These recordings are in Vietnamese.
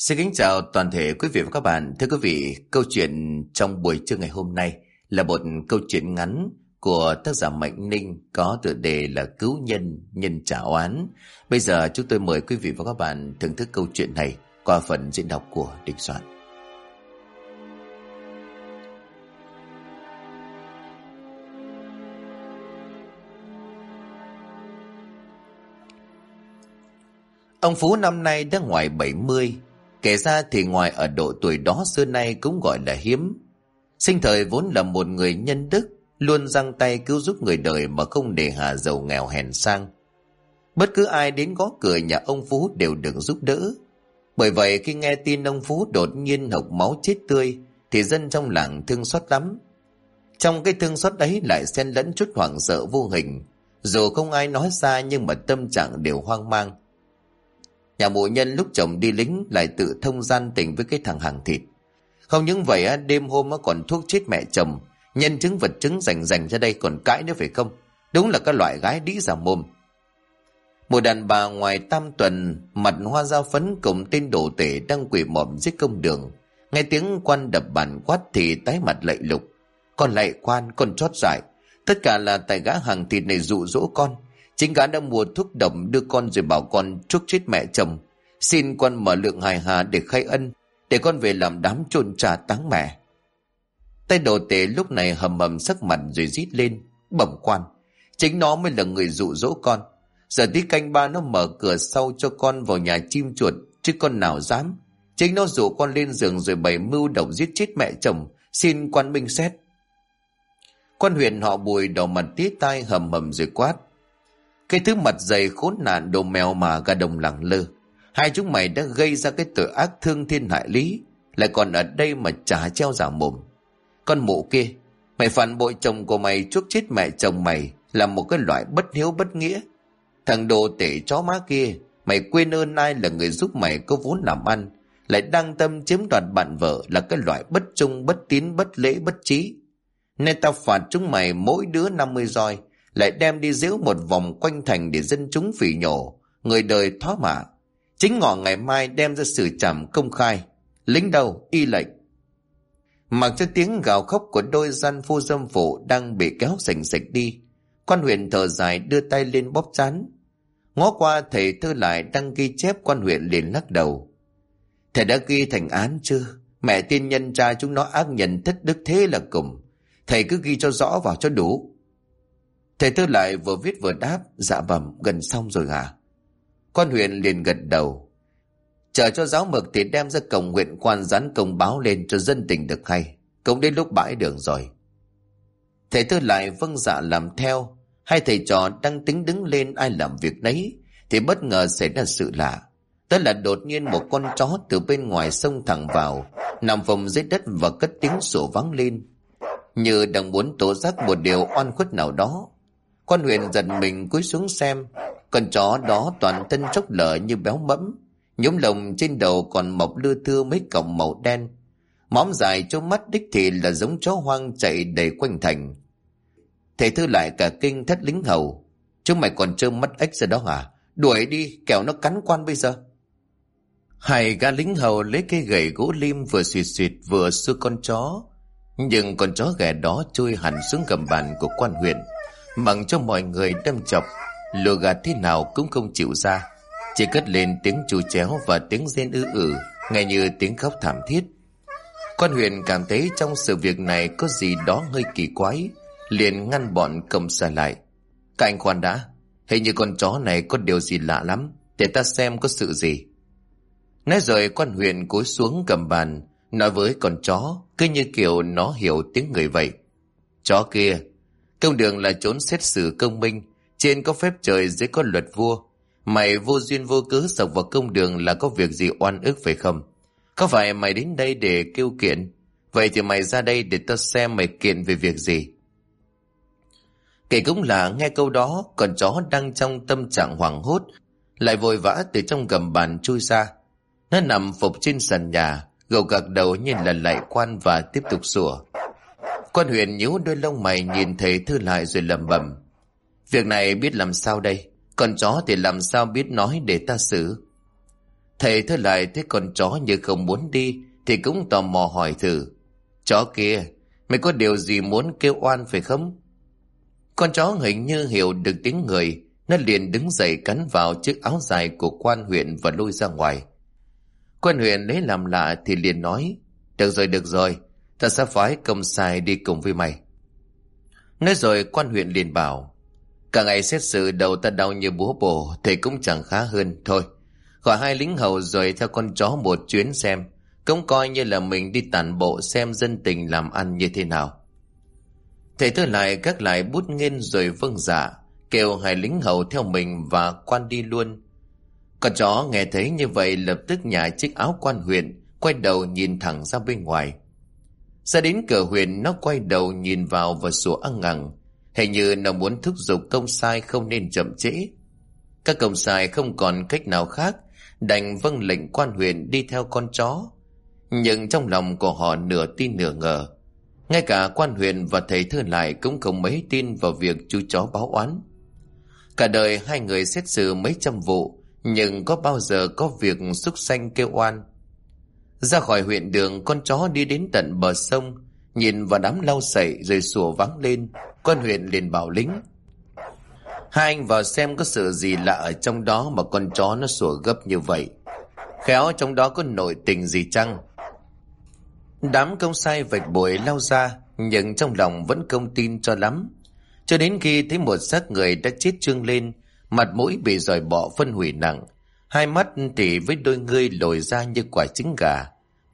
Xin kính chào toàn thể quý vị và các bạn. Thưa quý vị, câu chuyện trong buổi trưa ngày hôm nay là một câu chuyện ngắn của tác giả Mạnh Ninh có tựa đề là Cứu nhân nhân trả oán. Bây giờ chúng tôi mời quý vị và các bạn thưởng thức câu chuyện này qua phần diễn đọc của Đình Soạn. Ông Phú năm nay đã ngoài 70. Kể ra thì ngoài ở độ tuổi đó xưa nay cũng gọi là hiếm. Sinh thời vốn là một người nhân đức, luôn giang tay cứu giúp người đời mà không nề hà giàu nghèo hèn sang. Bất cứ ai đến gõ cửa nhà ông Phú đều được giúp đỡ. Bởi vậy khi nghe tin ông Phú đột nhiên hộc máu chết tươi thì dân trong làng thương xót lắm. Trong cái thương xót ấy lại xen lẫn chút hoảng sợ vô hình. Dù không ai nói ra nhưng mà tâm trạng đều hoang mang. Nhà mụ Nhân lúc chồng đi lính lại tự thông gian tình với cái thằng hàng thịt. Không những vậy đêm hôm còn thuốc chết mẹ chồng, nhân chứng vật chứng rành ra đây còn cãi nữa phải không? Đúng là cái loại gái đĩ giả mồm. Một đàn bà ngoài tam tuần, mặt hoa dao phấn cùng tên đồ tể đang quỳ mọm dưới công đường. Nghe tiếng quan đập bàn quát thì tái mặt lạy lục. Con lạy quan, con chót dại. Tất cả là tại gã hàng thịt này dụ dỗ con. Chính gã đã mua thuốc độc đưa con rồi bảo con chuốc chết mẹ chồng. Xin quan mở lượng hài hà để khai ân, để con về làm đám chôn trà táng mẹ. Tay đồ tể lúc này hầm hầm sắc mặt rồi rít lên. Bẩm quan, chính nó mới là người dụ dỗ con. Giờ tí canh ba nó mở cửa sau cho con vào nhà chim chuột, chứ con nào dám. Chính nó dụ con lên giường rồi bày mưu độc giết chết mẹ chồng. Xin quan minh xét. Quan huyện họ Bùi đầu mặt tía tai hầm hầm rồi quát. Cái thứ mặt dày khốn nạn đồ mèo mà gà đồng lẳng lơ. Hai chúng mày đã gây ra cái tội ác thương thiên hại lý, lại còn ở đây mà chả treo giả mồm. Con mụ kia, mày phản bội chồng của mày chuốc chết mẹ chồng mày là một cái loại bất hiếu bất nghĩa. Thằng đồ tể chó má kia, mày quên ơn ai là người giúp mày có vốn làm ăn, lại đang tâm chiếm đoạt bạn vợ là cái loại bất trung bất tín bất lễ bất trí. Nên tao phạt chúng mày mỗi đứa 50 roi, lại đem đi giễu một vòng quanh thành để dân chúng phỉ nhổ, người đời thoá mạ. Chính ngọ ngày mai đem ra xử trảm công khai. Lính đâu y lệnh. Mặc cho tiếng gào khóc của đôi gian phu dâm phụ đang bị kéo sành sạch đi, quan huyện thở dài đưa tay lên bóp trán. Ngó qua thầy Thư Lại đang ghi chép, quan huyện liền lắc đầu. Thầy đã ghi thành án chưa? Mẹ tiên nhân cha chúng nó ác nhân thất đức thế là cùng. Thầy cứ ghi cho rõ vào cho đủ. Thầy Thư Lại vừa viết vừa đáp. Dạ bẩm, gần xong rồi hả? Quan huyện liền gật đầu. Chờ cho giáo mực thì đem ra cổng huyện quan dán công báo lên cho dân tình được hay. Cũng đến lúc bãi đường rồi. Thầy Thư Lại vâng dạ làm theo. Hai thầy trò đang tính đứng lên ai làm việc nấy thì bất ngờ xảy ra sự lạ. Tức là đột nhiên một con chó từ bên ngoài xông thẳng vào, nằm phồng dưới đất và cất tiếng sủa vang lên, như đang muốn tố giác một điều oan khuất nào đó. Quan huyện giật mình cúi xuống xem. Con chó đó toàn thân chốc lở như béo mẫm, nhúm lồng trên đầu còn mọc lưa thưa mấy cọng màu đen. Móm dài chỗ mắt đích thì là giống chó hoang chạy đầy quanh thành. Thầy Thư Lại cả kinh thất lính hầu. Chúng mày còn trơ mắt ếch ra đó hả? Đuổi đi, kẻo nó cắn quan bây giờ. Hai gã lính hầu lấy cây gậy gỗ lim vừa xịt vừa xua con chó. Nhưng con chó ghẻ đó chui hẳn xuống gầm bàn của quan huyện, mặc cho mọi người đâm chọc, lừa gạt thế nào cũng không chịu ra, chỉ cất lên tiếng chu chéo và tiếng rên nghe như tiếng khóc thảm thiết. Quan huyện cảm thấy trong sự việc này có gì đó hơi kỳ quái, liền ngăn bọn công xa lại. Các anh khoan đã, hình như con chó này có điều gì lạ lắm, để ta xem có sự gì. Nói rồi quan huyện cúi xuống cầm bàn, nói với con chó, cứ như kiểu nó hiểu tiếng người vậy. Chó kia, công đường là chốn xét xử công minh, trên có phép trời dưới có luật vua. Mày vô duyên vô cớ sộc vào công đường là có việc gì oan ức phải không? Có phải mày đến đây để kêu kiện? Vậy thì mày ra đây để tao xem mày kiện về việc gì. Kể cũng là nghe câu đó, con chó đang trong tâm trạng hoảng hốt lại vội vã từ trong gầm bàn chui ra. Nó nằm phục trên sàn nhà, gầu gật đầu như là lạy quan và tiếp tục sủa. Quan huyện nhíu đôi lông mày nhìn thầy Thư Lại rồi lẩm bẩm. Việc này biết làm sao đây? Con chó thì làm sao biết nói để ta xử? Thầy Thư Lại thấy con chó như không muốn đi thì cũng tò mò hỏi thử: Chó kia, mày có điều gì muốn kêu oan phải không? Con chó hình như hiểu được tiếng người, nó liền đứng dậy cắn vào chiếc áo dài của quan huyện và lôi ra ngoài. Quan huyện lấy làm lạ thì liền nói: được rồi, ta sẽ phái công sai đi cùng với mày. Nói rồi quan huyện liền bảo: cả ngày xét xử đầu ta đau như búa bổ thì cũng chẳng khá hơn. Thôi, gọi 2 lính hầu rồi theo con chó một chuyến xem, cũng coi như là mình đi tản bộ xem dân tình làm ăn như thế nào. Thầy Thư Lại gác lại bút nghiên rồi vâng dạ, kêu 2 lính hầu theo mình và quan đi luôn. Con chó nghe thấy như vậy lập tức nhả chiếc áo quan huyện, quay đầu nhìn thẳng ra bên ngoài. Ra đến cửa huyện, nó quay đầu nhìn vào và sủa ăng ẳng, hình như nó muốn thúc giục công sai không nên chậm trễ. Các công sai không còn cách nào khác, đành vâng lệnh quan huyện đi theo con chó. Nhưng trong lòng của họ nửa tin nửa ngờ. Ngay cả quan huyện và thầy Thư Lại cũng không mấy tin vào việc chú chó báo oán. Cả đời 2 người xét xử mấy trăm vụ, nhưng có bao giờ có việc súc sanh kêu oan. Ra khỏi huyện đường, con chó đi đến tận bờ sông, nhìn vào đám lau sậy rồi sủa vắng lên. Quan huyện liền bảo lính: 2 anh vào xem có sự gì lạ ở trong đó mà con chó nó sủa gấp như vậy. Khéo trong đó có nội tình gì chăng? Đám công sai vạch bội lao ra, nhưng trong lòng vẫn không tin cho lắm. Cho đến khi thấy một xác người đã chết trương lên, mặt mũi bị giòi bọ phân hủy nặng, 2 mắt thì với đôi ngươi lồi ra như quả trứng gà.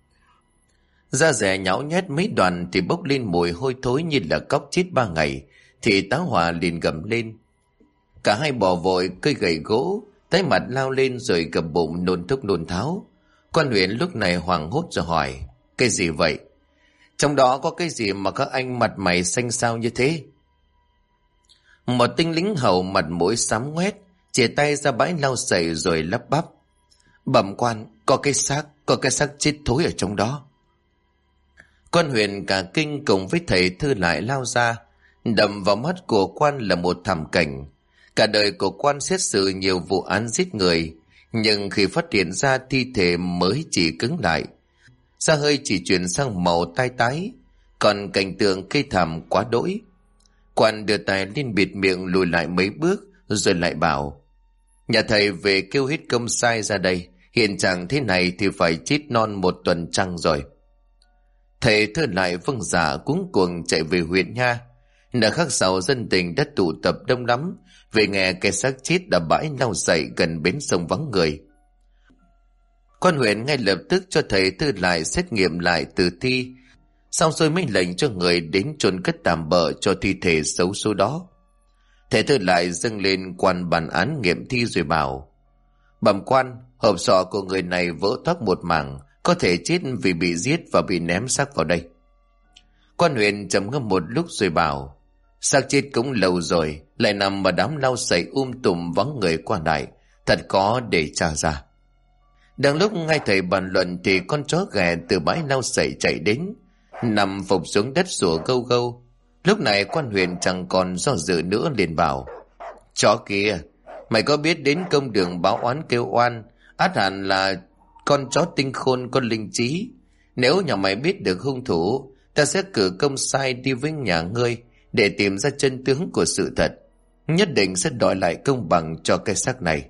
Da rẻ nhão nhét mấy đoạn thì bốc lên mùi hôi thối như là cóc chết 3 ngày, thì tá hỏa liền gầm lên. Cả hai bò vội cây gậy gỗ, tái mặt lao lên rồi gầm bụng nôn thốc nôn tháo. Quan huyện lúc này hoảng hốt rồi hỏi: cái gì vậy? Trong đó có cái gì mà các anh mặt mày xanh xao như thế? Một tinh lính hầu mặt mũi xám ngoét, chìa tay ra bãi lau sậy rồi lắp bắp: bẩm quan, có cái xác chết thối ở trong đó. Quan huyện cả kinh cùng với thầy Thư Lại lao ra. Đập vào mắt của quan là một thảm cảnh. Cả đời của quan xét xử nhiều vụ án giết người, nhưng khi phát hiện ra thi thể mới chỉ cứng lại, da hơi chỉ chuyển sang màu tai tái, còn cảnh tượng cây thảm quá đỗi. Quan đưa tay lên bịt miệng lùi lại mấy bước rồi lại bảo: nhà thầy về kêu hết công sai ra đây, hiện trạng thế này thì phải chết non 1 tuần trăng rồi. Thầy Thư Lại vâng dạ cuống cuồng chạy về huyện nha. Nửa khắc sau dân tình đã tụ tập đông lắm về nghe cái xác chết đã bãi lau sậy gần bến sông vắng người. Quan huyện ngay lập tức cho thầy Thư Lại xét nghiệm lại tử thi, xong rồi mới lệnh cho người đến chôn cất tạm bợ cho thi thể xấu số đó. Thầy Thư Lại dâng lên quan bản án nghiệm thi rồi bảo: bẩm quan, hộp sọ của người này vỡ toác một mảng, có thể chết vì bị giết và bị ném xác vào đây. Quan huyện trầm ngâm một lúc rồi bảo: xác chết cũng lâu rồi, lại nằm ở đám lau sậy tùm vắng người qua lại, thật khó để tra ra. Đang lúc ngay thầy bàn luận thì con chó ghẻ từ bãi lau sậy chạy đến, nằm phục xuống đất sủa gâu gâu. Lúc này quan huyện chẳng còn do dự nữa liền bảo: chó kia, mày có biết đến công đường báo oán kêu oan, ắt hẳn là con chó tinh khôn có linh trí. Nếu nhà mày biết được hung thủ, ta sẽ cử công sai đi với nhà ngươi để tìm ra chân tướng của sự thật, nhất định sẽ đòi lại công bằng cho cái xác này.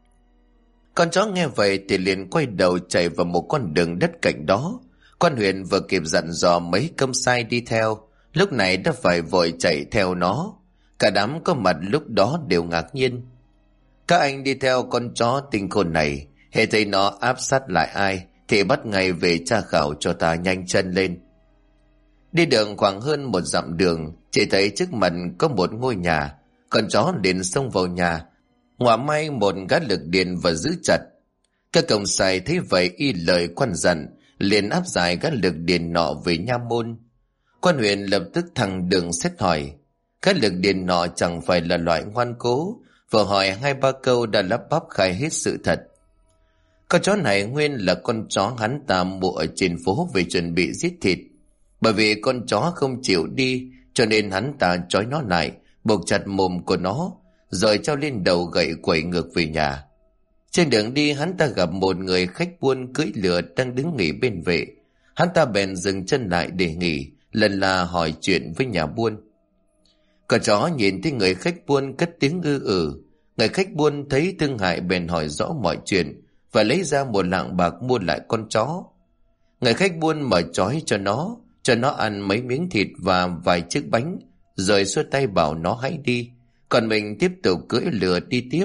Con chó nghe vậy thì liền quay đầu chạy vào một con đường đất cạnh đó. Quan huyện vừa kịp dặn dò mấy công sai đi theo, lúc này đã phải vội chạy theo nó. Cả đám có mặt lúc đó đều ngạc nhiên. Các anh đi theo con chó tinh khôn này, hễ thấy nó áp sát lại ai thì bắt ngay về tra khảo cho ta nhanh chân lên. Đi đường khoảng hơn 1 dặm đường, chỉ thấy trước mặt có một ngôi nhà. Con chó liền xông vào nhà, ngoả may một gã lực điện và giữ chặt. Các công sai thấy vậy y lời quan dặn, liền áp giải gã lực điện nọ về nha môn. Quan huyện lập tức thẳng đường xét hỏi. Gã lực điện nọ chẳng phải là loại ngoan cố, vừa hỏi 2-3 câu đã lắp bắp khai hết sự thật. Con chó này nguyên là con chó hắn ta mua ở trên phố về chuẩn bị giết thịt. Bởi vì con chó không chịu đi, cho nên hắn ta trói nó lại, buộc chặt mồm của nó, rồi treo lên đầu gậy quẩy ngược về nhà. Trên đường đi hắn ta gặp một người khách buôn cưỡi lừa đang đứng nghỉ bên vệ. Hắn ta bèn dừng chân lại để nghỉ, lần là hỏi chuyện với nhà buôn. Con chó nhìn thấy người khách buôn cất tiếng ư. Người khách buôn thấy thương hại bèn hỏi rõ mọi chuyện và lấy ra một lạng bạc mua lại con chó. Người khách buôn mở trói cho nó ăn mấy miếng thịt và vài chiếc bánh, rồi xua tay bảo nó hãy đi, còn mình tiếp tục cưỡi lừa đi tiếp.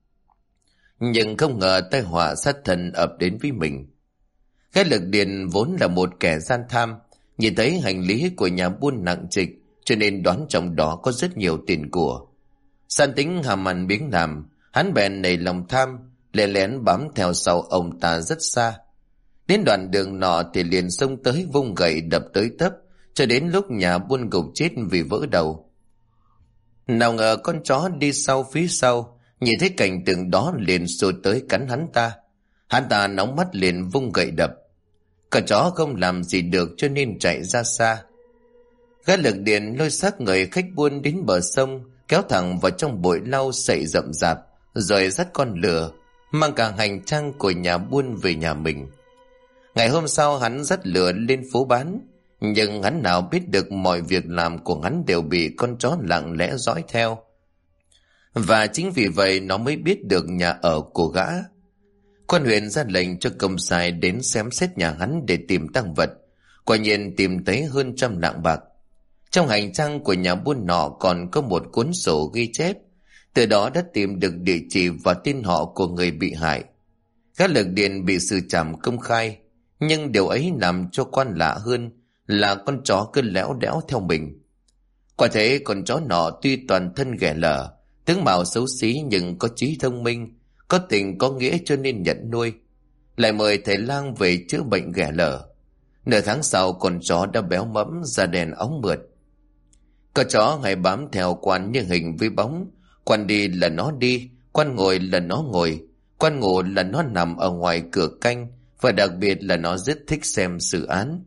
Nhưng không ngờ tai họa sát thân ập đến với mình. Gã Lực Điền vốn là một kẻ gian tham, nhìn thấy hành lý của nhà buôn nặng trịch, cho nên đoán trong đó có rất nhiều tiền của. San tính hàm ăn biếng làm, hắn bèn nảy lòng tham, lén lén bám theo sau ông ta rất xa. Đến đoạn đường nọ thì liền xông tới vung gậy đập tới tấp, cho đến lúc nhà buôn gục chết vì vỡ đầu. Nào ngờ con chó đi sau phía sau, nhìn thấy cảnh tượng đó liền xô tới cắn hắn ta. Hắn ta nóng mắt liền vung gậy đập. Con chó không làm gì được cho nên chạy ra xa. Gã Lực Điền lôi xác người khách buôn đến bờ sông, kéo thẳng vào trong bụi lau sậy rậm rạp, rồi dắt con lừa, mang cả hành trang của nhà buôn về nhà mình. Ngày hôm sau hắn dắt lừa lên phố bán, nhưng hắn nào biết được mọi việc làm của hắn đều bị con chó lặng lẽ dõi theo. Và chính vì vậy nó mới biết được nhà ở của gã. Quan huyện ra lệnh cho công sai đến xem xét nhà hắn để tìm tang vật. Quả nhiên tìm thấy hơn 100 lạng bạc. Trong hành trang của nhà buôn nọ còn có một cuốn sổ ghi chép, từ đó đã tìm được địa chỉ và tên họ của người bị hại. Gã Lực Điền bị xử trảm công khai, nhưng điều ấy làm cho quan lạ hơn là con chó cứ léo đẽo theo mình. Quả thế con chó nọ tuy toàn thân ghẻ lở, tướng mạo xấu xí nhưng có trí thông minh, có tình có nghĩa cho nên nhận nuôi. Lại mời thầy lang về chữa bệnh ghẻ lở. Nửa tháng sau con chó đã béo mẫm, da đen óng mượt. Con chó hay bám theo quan như hình với bóng. Quan đi là nó đi, quan ngồi là nó ngồi, quan ngủ là nó nằm ở ngoài cửa canh, và đặc biệt là nó rất thích xem xử án.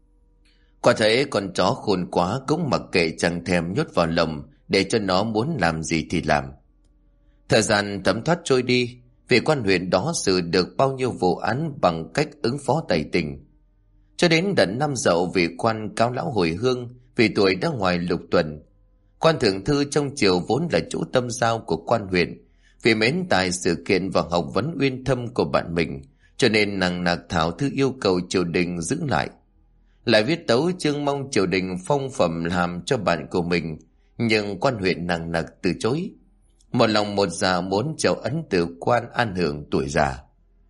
Quả thấy con chó khôn quá cũng mặc kệ, chẳng thèm nhốt vào lồng để cho nó muốn làm gì thì làm. Thời gian thấm thoát trôi đi, vị quan huyện đó xử được bao nhiêu vụ án bằng cách ứng phó tày tình. Cho đến đợt năm Dậu, vị quan cáo lão hồi hương vì tuổi đã ngoài lục tuần. Quan thượng thư trong triều vốn là chủ tâm giao của quan huyện, vì mến tài sự kiện và học vấn uyên thâm của bạn mình, cho nên nằng nặc thảo thư yêu cầu triều đình giữ lại. Lại viết tấu chương mong triều đình phong phẩm làm cho bạn của mình, nhưng quan huyện nằng nặc từ chối. Một lòng một dạ muốn Châu Ấn từ quan an hưởng tuổi già.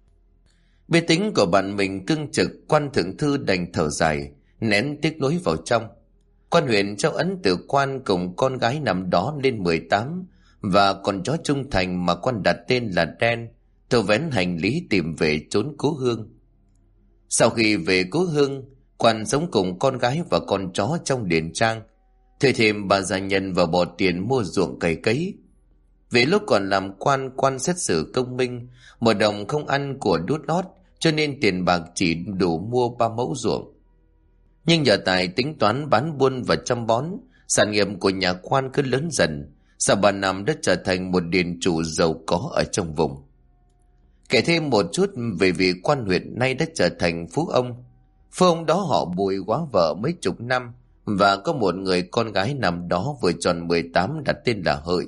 Biết tính của bạn mình cương trực, quan thượng thư đành thở dài, nén tiếc nuối vào trong. Quan huyện Châu Ấn từ quan cùng con gái năm đó lên 18 và con chó trung thành mà quan đặt tên là Đen, thâu vén hành lý tìm về trốn cố hương. Sau khi về cố hương, quan sống cùng con gái và con chó trong điền trang, thuê thêm bà gia nhân và bỏ tiền mua ruộng cày cấy. Vì lúc còn làm quan, quan xét xử công minh, một đồng không ăn của đút lót, cho nên tiền bạc chỉ đủ mua 3 mẫu ruộng. Nhưng nhờ tài tính toán bán buôn và chăm bón, sản nghiệp của nhà quan cứ lớn dần, sau 3 năm đã trở thành một điền chủ giàu có ở trong vùng. Kể thêm một chút về vị quan huyện nay đã trở thành phú ông. Phú ông đó họ Bùi, quá vợ mấy chục năm và có một người con gái năm đó vừa tròn 18 đặt tên là Hợi.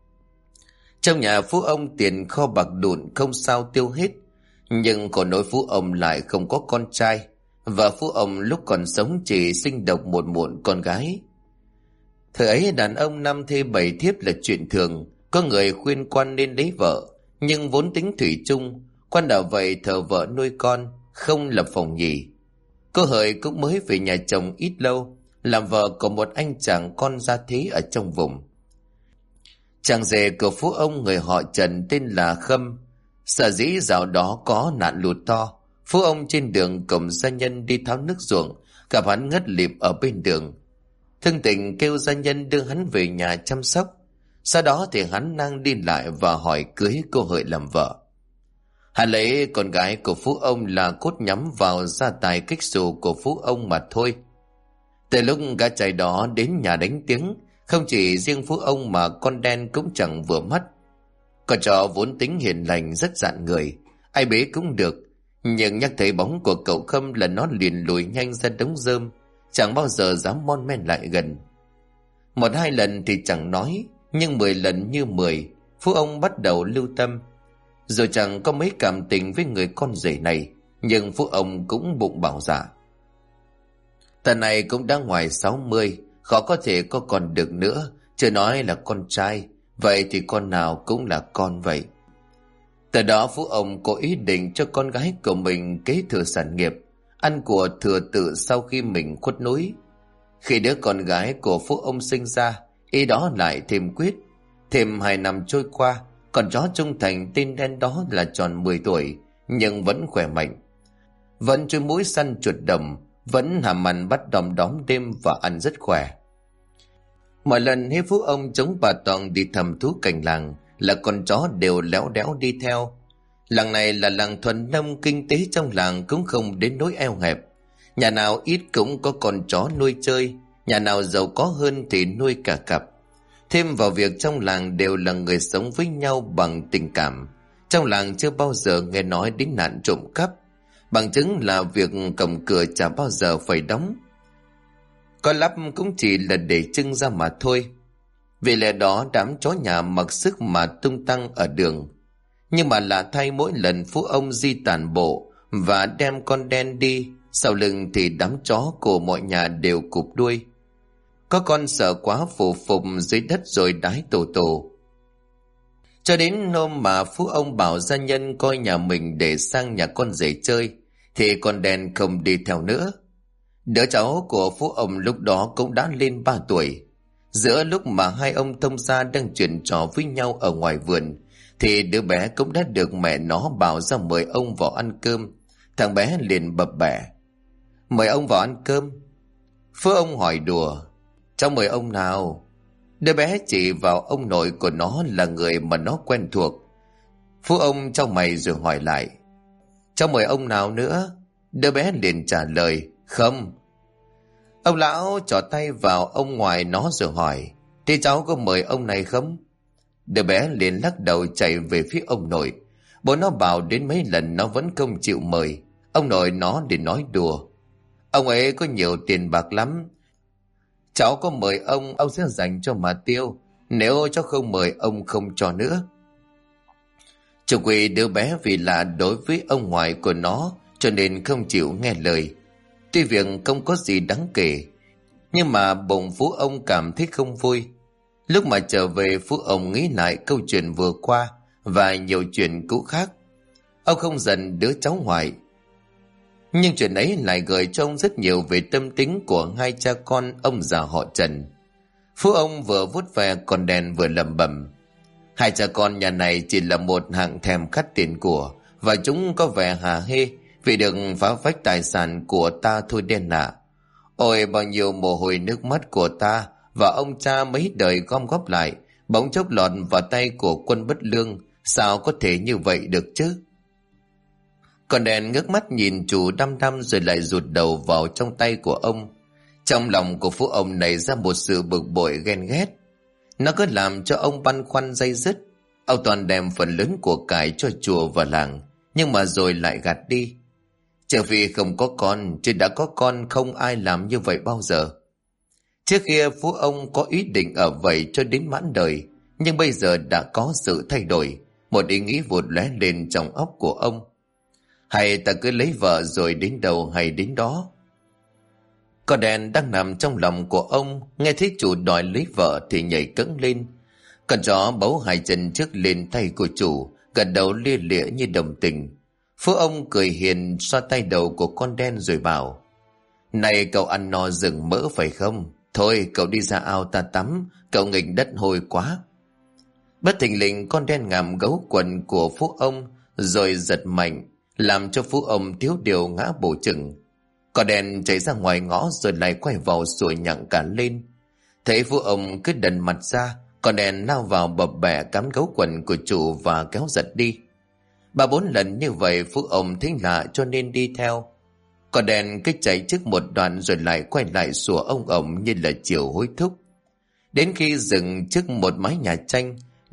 Trong nhà phú ông tiền kho bạc đụn không sao tiêu hết, nhưng còn nỗi phú ông lại không có con trai, và phú ông lúc còn sống chỉ sinh độc một muộn con gái. Thời ấy đàn ông 5 thê 7 thiếp là chuyện thường, có người khuyên quan nên lấy vợ, nhưng vốn tính thủy chung, quan đạo vậy thờ vợ nuôi con, không lập phòng nhì. Cô Hợi cũng mới về nhà chồng ít lâu, làm vợ của một anh chàng con gia thế ở trong vùng. Chàng rể của phú ông người họ Trần tên là Khâm. Sở dĩ dạo đó có nạn lụt to, phú ông trên đường cùng gia nhân đi tháo nước ruộng, gặp hắn ngất lịm ở bên đường. Thương tình kêu gia nhân đưa hắn về nhà chăm sóc. Sau đó thì hắn năng đi lại và hỏi cưới cô Hợi làm vợ. Hắn lấy con gái của phú ông là cốt nhắm vào gia tài kích xù của phú ông mà thôi. Từ lúc gã trai đó đến nhà đánh tiếng, không chỉ riêng phú ông mà con Đen cũng chẳng vừa mắt. Con chó vốn tính hiền lành rất dạn người, ai bế cũng được, nhưng nhắc thấy bóng của cậu Khâm là nó liền lùi nhanh ra đống rơm, chẳng bao giờ dám mon men lại gần. Một hai lần thì chẳng nói, nhưng 10 lần như 10, Phú ông bắt đầu lưu tâm. Dù chẳng có mấy cảm tình với người con rể này, nhưng Phú ông cũng bụng bảo dạ. Thằng này cũng đã ngoài 60, khó có thể có con được nữa, chưa nói là con trai, vậy thì con nào cũng là con vậy. Từ đó Phú ông có ý định cho con gái của mình kế thừa sản nghiệp, ăn của thừa tự sau khi mình khuất núi. Khi đứa con gái của Phú ông sinh ra, ý đó lại thêm quyết. Thêm 2 năm trôi qua, con chó trung thành tên đen đó là tròn 10 tuổi, nhưng vẫn khỏe mạnh. Vẫn chui mũi săn chuột đồng, vẫn hàm ăn bắt đom đóm đêm và ăn rất khỏe. Mọi lần hiếp Phú ông chống bà Toàn đi thăm thú cảnh làng là con chó đều léo đéo đi theo. Làng này là làng thuần nông, kinh tế trong làng cũng không đến nỗi eo hẹp. Nhà nào ít cũng có con chó nuôi chơi, nhà nào giàu có hơn thì nuôi cả cặp. Thêm vào việc trong làng đều là người sống với nhau bằng tình cảm. Trong làng chưa bao giờ nghe nói đến nạn trộm cắp. Bằng chứng là việc cổng cửa chả bao giờ phải đóng. Có lắp cũng chỉ là để trưng ra mà thôi. Vì lẽ đó đám chó nhà mặc sức mà tung tăng ở đường. Nhưng mà lạ thay, mỗi lần Phú ông di tản bộ và đem con đen đi, sau lưng thì đám chó của mọi nhà đều cụp đuôi. Có con sợ quá phủ phục dưới đất rồi đái tổ tổ. Cho đến hôm mà Phú ông bảo gia nhân coi nhà mình để sang nhà con rể chơi, thì con đen không đi theo nữa. Đứa cháu của Phú ông lúc đó cũng đã lên 3 tuổi. Giữa lúc mà hai ông thông gia đang chuyện trò với nhau ở ngoài vườn, thì đứa bé cũng đã được mẹ nó bảo ra mời ông vào ăn cơm. Thằng bé liền bập bẹ: "Mời ông vào ăn cơm?" Phú ông hỏi đùa: "Cháu mời ông nào?" Đứa bé chỉ vào ông nội của nó là người mà nó quen thuộc. Phú ông chau mày rồi hỏi lại: "Cháu mời ông nào nữa?" Đứa bé liền trả lời: "Không." Ông lão trỏ tay vào ông ngoại nó rồi hỏi: "Thế cháu có mời ông này không?" Đứa bé liền lắc đầu chạy về phía ông nội. Bố nó bảo đến mấy lần nó vẫn không chịu mời. Ông nội nó để nói đùa: "Ông ấy có nhiều tiền bạc lắm. Cháu có mời ông sẽ dành cho mà tiêu. Nếu cháu không mời ông không cho nữa." Chủ quỷ đứa bé vì lạ đối với ông ngoại của nó cho nên không chịu nghe lời. Tuy việc không có gì đáng kể, nhưng mà bụng Phú ông cảm thấy không vui. Lúc mà trở về, Phú ông nghĩ lại câu chuyện vừa qua và nhiều chuyện cũ khác. Ông không giận đứa cháu ngoại, nhưng chuyện ấy lại gợi cho ông rất nhiều về tâm tính của hai cha con ông già họ Trần. Phú ông vừa vuốt ve con đen vừa lẩm bẩm: "Hai cha con nhà này chỉ là một hạng thèm khát tiền của, và chúng có vẻ hả hê vì được phá vách tài sản của ta thôi đen ạ. Ôi bao nhiêu mồ hôi nước mắt của ta và ông cha mấy đời gom góp lại, bỗng chốc lọt vào tay của quân bất lương, sao có thể như vậy được chứ?" Con đèn ngước mắt nhìn chủ đăm đăm rồi lại rụt đầu vào trong tay của ông. Trong lòng của Phú ông nảy ra một sự bực bội ghen ghét. Nó cứ làm cho ông băn khoăn day dứt. Ông toàn đem phần lớn của cải cho chùa và làng, nhưng mà rồi lại gạt đi. Trở vì không có con, chứ đã có con không ai làm như vậy bao giờ. Trước kia Phú ông có ý định ở vậy cho đến mãn đời, nhưng bây giờ đã có sự thay đổi. Một ý nghĩ vụt lóe lên trong óc của ông: hay ta cứ lấy vợ rồi đến đâu hay đến đó. Con đèn đang nằm trong lòng của ông, nghe thấy chủ đòi lấy vợ thì nhảy cẫng lên. Con chó bấu hai chân trước lên tay của chủ, gật đầu lia lịa như đồng tình. Phú ông cười hiền xoa tay đầu của con đen rồi bảo: "Này cậu ăn no rừng mỡ phải không? Thôi cậu đi ra ao ta tắm, cậu nghịch đất hôi quá." Bất thình lình con đen ngạm gấu quần của Phú ông rồi giật mạnh, làm cho Phú ông thiếu điều ngã bổ chừng. Con đen chạy ra ngoài ngõ rồi lại quay vào sủa nhặng cả lên. Thấy Phú ông cứ đần mặt ra, con đen lao vào bập bẹ cắn gấu quần của chủ và kéo giật đi. 3-4 lần như vậy Phú ông thấy lạ cho nên đi theo. Con đen cứ chạy trước một đoạn rồi lại quay lại sủa ông ổng như là chiều hối thúc. Đến khi dừng trước một mái nhà tranh,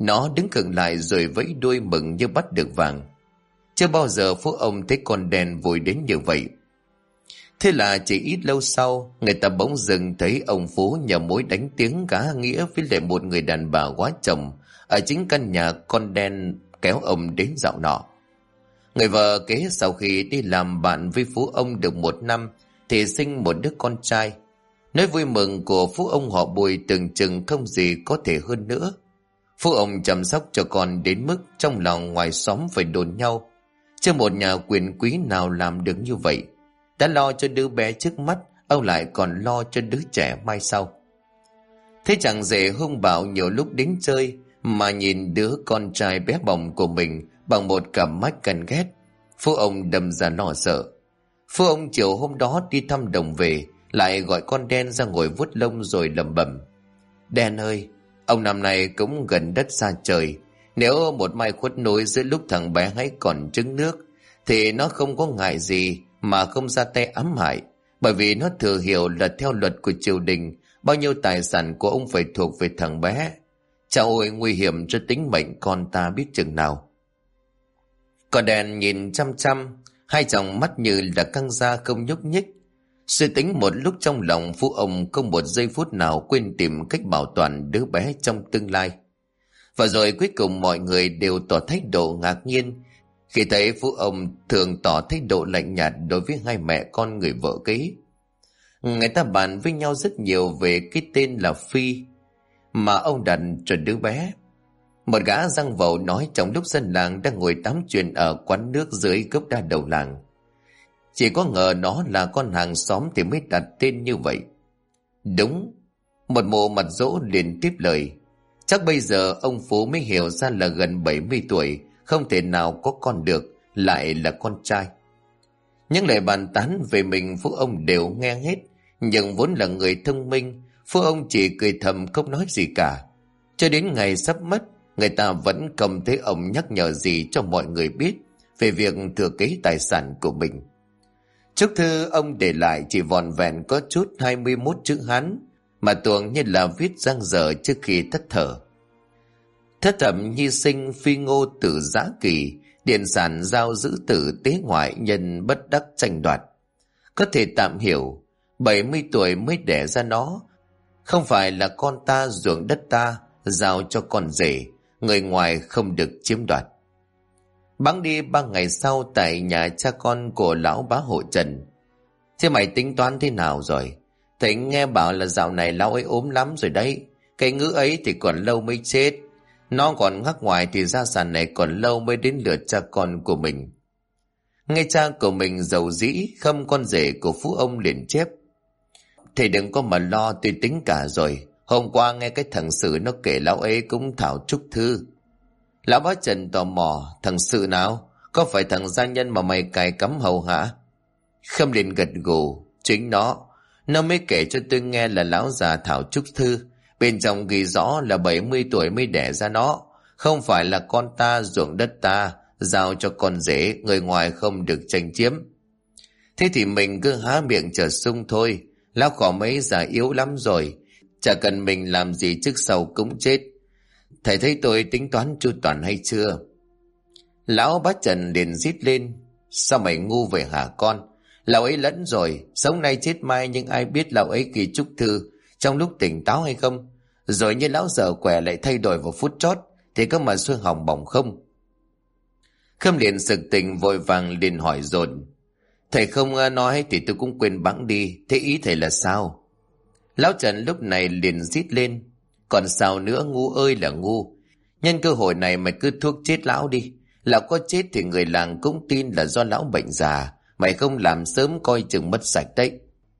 Nó đứng khựng lại rồi vẫy đuôi mừng như bắt được vàng. Chưa bao giờ Phú ông thấy con đen vui đến như vậy. Thế là chỉ ít lâu sau, người ta bỗng dừng thấy ông Phú nhờ mối đánh tiếng cá nghĩa với lại một người đàn bà quá chồng ở chính căn nhà con đen kéo ông đến dạo nọ. Người vợ kế sau khi đi làm bạn với Phú ông được 1 năm thì sinh một đứa con trai. Nói vui mừng của Phú ông họ Bùi tưởng chừng không gì có thể hơn nữa. Phú ông chăm sóc cho con đến mức trong lòng ngoài xóm phải đồn nhau. Chưa một nhà quyền quý nào làm được như vậy. Đã lo cho đứa bé trước mắt, ông lại còn lo cho đứa trẻ mai sau. Thế chẳng dễ hung bạo nhiều lúc đến chơi mà nhìn đứa con trai bé bỏng của mình bằng một cặp mắt căm ghét, Phú ông đâm ra lo sợ. Phú ông chiều hôm đó đi thăm đồng về, lại gọi con đen ra ngồi vuốt lông rồi lẩm bẩm: Đen ơi, ông năm nay cũng gần đất xa trời. Nếu một mai khuất nối giữa lúc thằng bé hãy còn trứng nước thì nó không có ngại gì mà không ra tay ám hại, bởi vì nó thừa hiểu là theo luật của triều đình, bao nhiêu tài sản của ông phải thuộc về thằng bé. Chao ôi, nguy hiểm cho tính mệnh con ta biết chừng nào. Con đèn nhìn chăm chăm, hai tròng mắt như là căng ra không nhúc nhích. Suy tính một lúc trong lòng, Phú ông không một giây phút nào quên tìm cách bảo toàn đứa bé trong tương lai. Và rồi cuối cùng mọi người đều tỏ thái độ ngạc nhiên khi thấy Phú ông thường tỏ thái độ lạnh nhạt đối với hai mẹ con người vợ kế. Người ta bàn với nhau rất nhiều về cái tên là Phi mà ông đặt cho đứa bé. Một gã răng vầu nói trong lúc dân làng đang ngồi tám chuyện ở quán nước dưới gốc đa đầu làng. Chỉ có ngờ nó là con hàng xóm thì mới đặt tên như vậy. Đúng, một mụ mặt dỗ liền tiếp lời. Chắc bây giờ ông Phú mới hiểu ra là gần 70 tuổi, không thể nào có con được, lại là con trai. Những lời bàn tán về mình Phú ông đều nghe hết, nhưng vốn là người thông minh, Phú ông chỉ cười thầm không nói gì cả. Cho đến ngày sắp mất, người ta vẫn không thấy ông nhắc nhở gì cho mọi người biết về việc thừa kế tài sản của mình. Chúc thư ông để lại chỉ vòn vẹn có chút 21 chữ Hán, mà tưởng như là viết dang dở trước khi thất thở. Thất thẩm nhi sinh phi ngô tử giã kỳ, điện sản giao giữ tử tế ngoại nhân bất đắc tranh đoạt. Có thể tạm hiểu 70 tuổi mới đẻ ra nó, không phải là con ta ruộng đất ta giao cho con rể, người ngoài không được chiếm đoạt. Bẵng đi 3 ngày sau tại nhà cha con của lão bá hộ Trần. Thế mày tính toán thế nào rồi? Thầy nghe bảo là dạo này lão ấy ốm lắm rồi đấy. Cái ngữ ấy thì còn lâu mới chết. Nó còn ngắc ngoài thì gia sản này còn lâu mới đến lượt cha con của mình. Nghe cha của mình giàu dĩ, Khâm con rể của Phú ông liền chép: Thầy đừng có mà lo, tôi tính cả rồi. Hôm qua nghe cái thằng Sự nó kể lão ấy cũng thảo chúc thư. Lão bá Trần tò mò: Thằng Sự nào? Có phải thằng gia nhân mà mày cài cắm hầu hả? Khâm liền gật gù: Chính nó mới kể cho tôi nghe là lão già thảo chúc thư. Bên trong ghi rõ là 70 tuổi mới đẻ ra nó, không phải là con ta ruộng đất ta giao cho con rể, người ngoài không được tranh chiếm. Thế thì mình cứ há miệng chờ sung thôi. Lão khỏ mấy già yếu lắm rồi, chả cần mình làm gì trước sau cũng chết. Thầy thấy tôi tính toán chu toàn hay chưa? Lão bá Trần liền rít lên: Sao mày ngu vậy hả con? Lão ấy lẫn rồi, sống nay chết mai, nhưng ai biết lão ấy ghi chúc thư trong lúc tỉnh táo hay không? Rồi như lão dở quẻ lại thay đổi vào phút chót thì có mà xuôi hỏng bỏng không? Khâm liền sực tỉnh vội vàng liền hỏi dồn: Thầy không nói thì tôi cũng quên bẵng đi, thế ý thầy là sao? Lão Trần lúc này liền rít lên: Còn sao nữa, ngu ơi là ngu. Nhân cơ hội này mày cứ thuốc chết lão đi. Lão có chết thì người làng cũng tin là do lão bệnh già, mày không làm sớm coi chừng mất sạch đấy.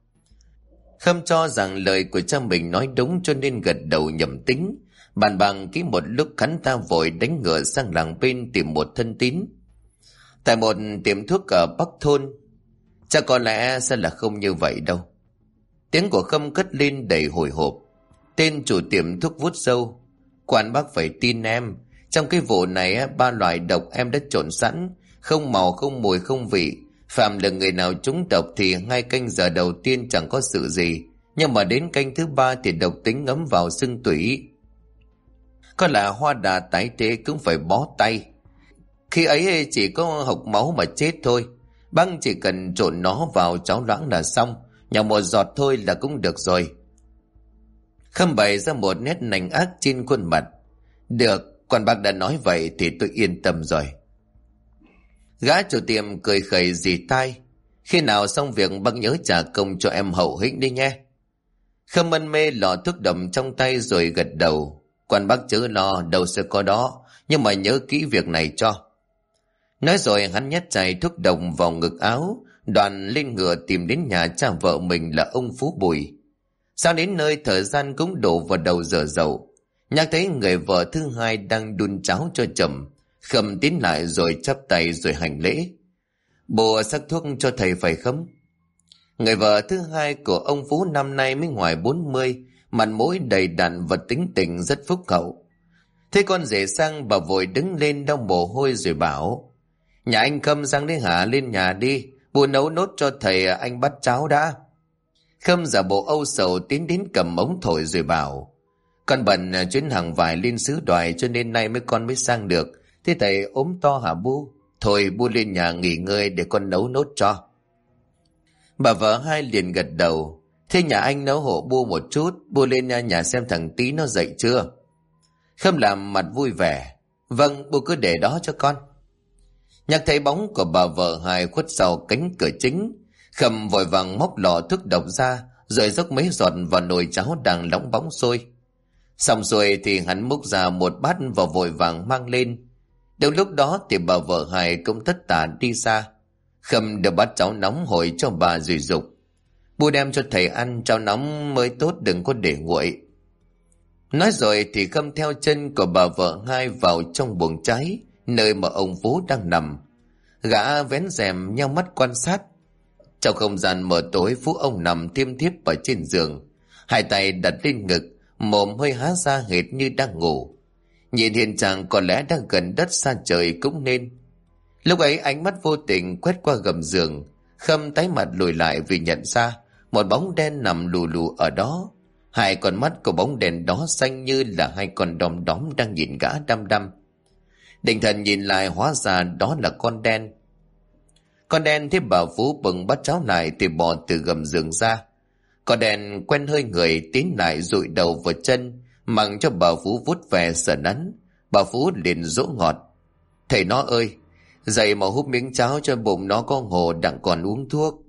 Khâm cho rằng lời của cha mình nói đúng cho nên gật đầu nhầm tính. Bàn bàng kỹ một lúc, hắn ta vội đánh ngựa sang làng bên tìm một thân tín. Tại một tiệm thuốc ở Bắc thôn. Chắc có lẽ sẽ là không như vậy đâu. Tiếng của Khâm cất lên đầy hồi hộp. Tên chủ tiệm thuốc vuốt râu: Quan bác phải tin em. Trong cái vụ này 3 loại độc em đã trộn sẵn, không màu, không mùi, không vị. Phạm là người nào trúng độc thì 2 canh giờ đầu tiên chẳng có sự gì, nhưng mà đến canh thứ 3 thì độc tính ngấm vào xương tủy. Có là hoa đà tái tế cũng phải bó tay. Khi ấy chỉ có hộc máu mà chết thôi. Bác chỉ cần trộn nó vào cháo loãng là xong, nhào một giọt thôi là cũng được rồi. Khâm bày ra một nét nành ác trên khuôn mặt. Được, quan bác đã nói vậy thì tôi yên tâm rồi. Gã chủ tiệm cười khẩy rì tai. Khi nào xong việc bác nhớ trả công cho em Hậu Hĩnh đi nhé. Khâm mân mê lọ thuốc đậm trong tay rồi gật đầu. Quan bác chớ lo, đâu sẽ có đó, nhưng mà nhớ kỹ việc này cho. Nói rồi hắn nhét chai thuốc độc vào ngực áo, đoàn lên ngựa tìm đến nhà cha vợ mình là ông Phú Bùi. Sang đến nơi thời gian cũng đổ vào đầu giờ dậu. Nhắc thấy người vợ thứ hai đang đun cháo cho chồng, Khâm tiến lại rồi chắp tay rồi hành lễ. Bồ sắc thuốc cho thầy phải không? Người vợ thứ hai của ông Phú năm nay mới ngoài 40, mặt mũi đầy đặn và tính tình rất phúc hậu. Thế con rể sang, bà vội đứng lên đau mồ hôi rồi bảo: Nhà anh Khâm sang đến hả, lên nhà đi, bố nấu nốt cho thầy, anh bắt cháo đã. Khâm giả bộ âu sầu tiến đến cầm ống thổi rồi bảo: Con bận chuyến hàng vải lên xứ Đoài cho nên nay con mới sang được. Thế thầy ốm to hả bu? Thôi bu lên nhà nghỉ ngơi để con nấu nốt cho. Bà vợ hai liền gật đầu. Thế nhà anh nấu hộ bu một chút, bu lên nhà xem thằng Tí nó dậy chưa. Khâm làm mặt vui vẻ: Vâng, bu cứ để đó cho con. Nhắc thấy bóng của bà vợ hai khuất sau cánh cửa chính, Khâm vội vàng móc lọ thuốc độc ra rồi dốc mấy giọt vào nồi cháo đang nóng bóng sôi. Xong rồi thì hắn múc ra một bát và vội vàng mang lên. Đến lúc đó thì bà vợ hai cũng tất tả đi ra. Khâm đưa bát cháo nóng hồi cho bà rồi dục: Bu đem cho thầy ăn, cháo nóng mới tốt, đừng có để nguội. Nói rồi thì Khâm theo chân của bà vợ hai vào trong buồng cháy, nơi mà ông Phú đang nằm. Gã vén rèm nheo mắt quan sát. Trong không gian mờ tối, Phú ông nằm thiêm thiếp ở trên giường, hai tay đặt lên ngực, mồm hơi há ra hệt như đang ngủ. Nhìn hiện trạng có lẽ đang gần đất xa trời cũng nên. Lúc ấy ánh mắt vô tình quét qua gầm giường. Khâm tái mặt lùi lại vì nhận ra một bóng đen nằm lù lù ở đó. Hai con mắt của bóng đèn đó xanh như là hai con đom đóm đang nhìn gã đăm đăm. Định thần nhìn lại, hóa ra đó là con đen. Con đen thấy bà Phú bừng bát cháo lại thì bò từ gầm giường ra. Con đen quen hơi người tiến lại dụi đầu vào chân, mặc cho bà Phú vuốt ve sờ nắn. Bà Phú liền dỗ ngọt: Thầy nó ơi, dậy mà húp miếng cháo cho bụng nó có hồ đặng còn uống thuốc.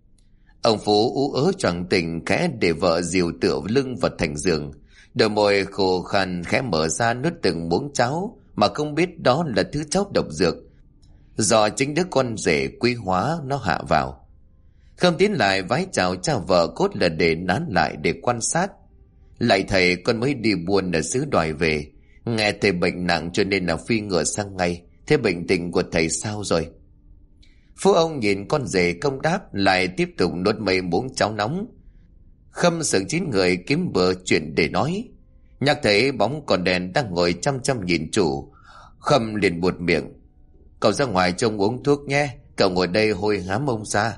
Ông Phú ú ớ choàng tỉnh, khẽ để vợ dìu tựa lưng vào thành giường. Đôi môi khô khăn khẽ mở ra nuốt từng muỗng cháo, mà không biết đó là thứ cháo độc dược do chính đứa con rể quý hóa nó hạ vào. Khâm tiến lại vái chào cha vợ cốt là để nán lại để quan sát. Lại thầy, con mới đi buôn ở xứ Đoài về, nghe thầy bệnh nặng cho nên là phi ngựa sang ngay. Thế bệnh tình của thầy sao rồi? Phú ông nhìn con rể không đáp, lại tiếp tục nuốt mấy muỗng cháo nóng. Khâm sững chín người kiếm bữa chuyện để nói. Nhắc thấy bóng con đèn đang ngồi chăm chăm nhìn chủ, Khâm liền buột miệng: Cậu ra ngoài trông uống thuốc nhé, cậu ngồi đây hôi hám ông ra.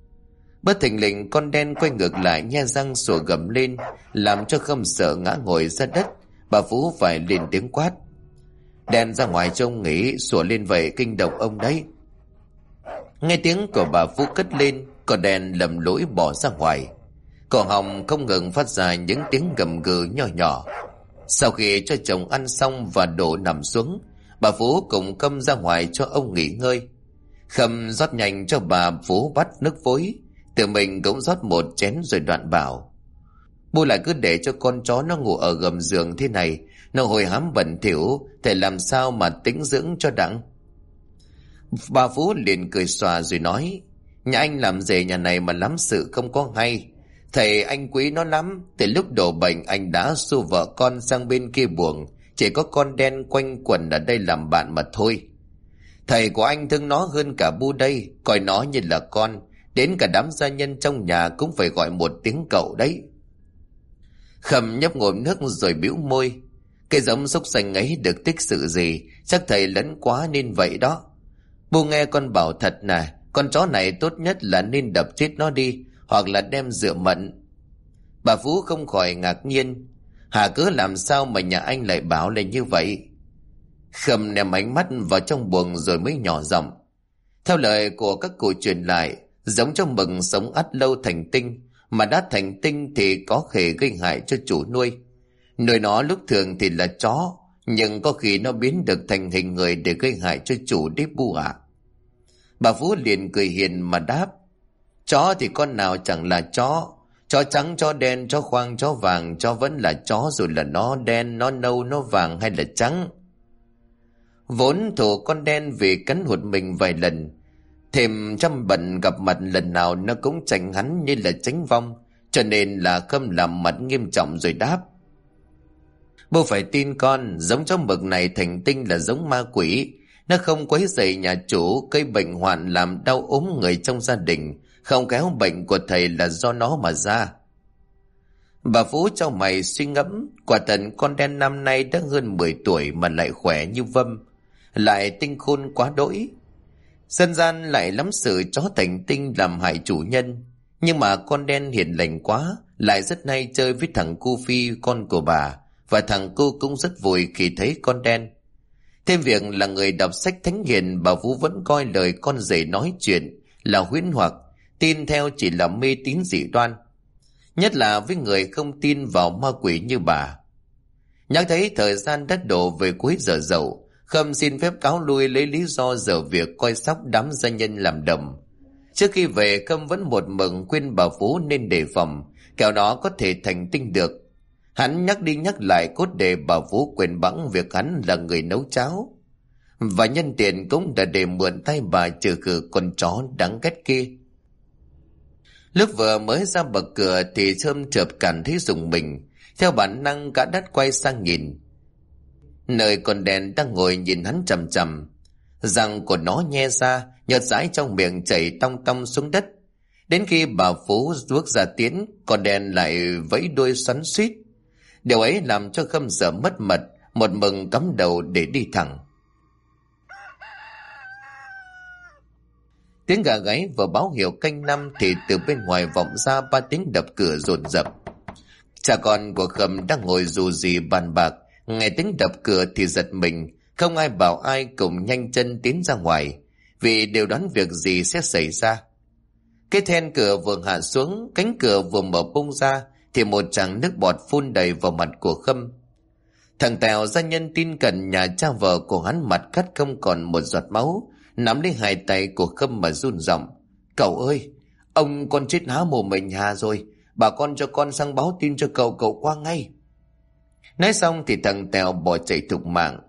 Bất thình lình con đen quay ngược lại nhe răng sủa gầm lên, làm cho Khâm sợ ngã ngồi ra đất. Bà Phú phải lên tiếng quát: Đen ra ngoài trông nghỉ, sủa lên vậy kinh động ông đấy. Nghe tiếng của bà Phú cất lên, con đen lầm lũi bỏ ra ngoài. Cổ họng không ngừng phát ra những tiếng gầm gừ nhỏ nhỏ. Sau khi cho chồng ăn xong và đổ nằm xuống, bà Phú cùng Khâm ra ngoài cho ông nghỉ ngơi. Khâm rót nhanh cho bà Phú bát nước vối, tự mình cũng rót một chén rồi đoạn bảo: Bu lại cứ để cho con chó nó ngủ ở gầm giường thế này, nó hồi hám bẩn thỉu, thầy làm sao mà tĩnh dưỡng cho đặng. Bà Phú liền cười xòa rồi nói: Nhà anh làm rể nhà này mà lắm sự không có hay. Thầy anh quý nó lắm, từ lúc đổ bệnh anh đã xua vợ con sang bên kia buồng, chỉ có con đen quanh quẩn ở đây làm bạn mà thôi. Thầy của anh thương nó hơn cả Bu đây, coi nó như là con, đến cả đám gia nhân trong nhà cũng phải gọi một tiếng cậu đấy. Khâm nhấp ngụm nước rồi bĩu môi: Cái giống xúc xanh ấy được tích sự gì, chắc thầy lẫn quá nên vậy đó. Bu nghe con bảo thật nè, con chó này tốt nhất là nên đập chết nó đi, hoặc là đem rửa mận. Bà Phú không khỏi ngạc nhiên: Hà cứ làm sao mà nhà anh lại bảo lên như vậy? Khâm ném ánh mắt vào trong buồng rồi mới nhỏ giọng. Theo lời của các cụ truyền lại, giống trong mực sống ắt lâu thành tinh, mà đã thành tinh thì có thể gây hại cho chủ nuôi. Nuôi nó lúc thường thì là chó, nhưng có khi nó biến được thành hình người để gây hại cho chủ đấy bu ạ. Bà Phú liền cười hiền mà đáp. Chó thì con nào chẳng là chó. Chó trắng, chó đen, chó khoang, chó vàng, chó vẫn là chó dù là nó đen, nó nâu, nó vàng hay là trắng. Vốn thủ con đen vì cắn hụt mình vài lần, thêm trăm bận gặp mặt lần nào nó cũng tránh hắn như là tránh vong, cho nên là Khâm làm mặt nghiêm trọng rồi đáp. Bố phải tin con, giống chó mực này thành tinh là giống ma quỷ. Nó không quấy rầy nhà chủ, gây bệnh hoạn làm đau ốm người trong gia đình, không khéo bệnh của thầy là do nó mà ra. Bà Phú cho mày suy ngẫm, quả thật con đen năm nay đã hơn 10 tuổi mà lại khỏe như vâm, lại tinh khôn quá đỗi. Dân gian lại lắm sự chó thành tinh làm hại chủ nhân, nhưng mà con đen hiền lành quá, lại rất hay chơi với thằng cu Phi con của bà, và thằng cu cũng rất vui khi thấy con đen. Thêm việc là người đọc sách thánh hiền, bà Phú vẫn coi lời con rể nói chuyện là huyễn hoặc, tin theo chỉ là mê tín dị đoan, nhất là với người không tin vào ma quỷ như bà. Nhắc thấy thời gian đất đổ về cuối giờ dậu, Khâm xin phép cáo lui lấy lý do giờ việc coi sóc đám gia nhân làm đồng. Trước khi về, Khâm vẫn một mực khuyên bà Phú nên đề phòng, kẻo đó có thể thành tinh được. Hắn nhắc đi nhắc lại cốt để bà Phú quên bẵng việc hắn là người nấu cháo, và nhân tiện cũng đã để mượn tay bà trừ khử con chó đáng ghét kia. Lúc vừa mới ra bậc cửa thì Thơm chợt cảm thấy rùng mình, theo bản năng cả đắt quay sang nhìn nơi con đen đang ngồi nhìn hắn chằm chằm. Răng của nó nhe ra, nhợt dãi trong miệng chảy tong tong xuống đất. Đến khi bà Phú bước ra tiến, con đen lại vẫy đuôi xoắn xuýt. Điều ấy làm cho Khâm sợ mất mật, một mừng cắm đầu để đi thẳng. Tiếng gà gáy vừa báo hiệu canh năm thì từ bên ngoài vọng ra 3 tiếng đập cửa dồn dập. Cha con của Khâm đang ngồi dù gì bàn bạc, nghe tiếng đập cửa thì giật mình, không ai bảo ai cùng nhanh chân tiến ra ngoài, vì đều đoán việc gì sẽ xảy ra. Cái then cửa vừa hạ xuống, cánh cửa vừa mở bung ra thì một tràng nước bọt phun đầy vào mặt của Khâm. Thằng Tèo gia nhân tin cẩn nhà cha vợ của hắn mặt cắt không còn một giọt máu, nắm lấy hai tay của Khâm mà run giọng. Cậu ơi, ông con chết há mồm mình hà rồi, bà con cho con sang báo tin cho cậu, cậu qua ngay. Nói xong thì thằng Tèo bỏ chạy thục mạng.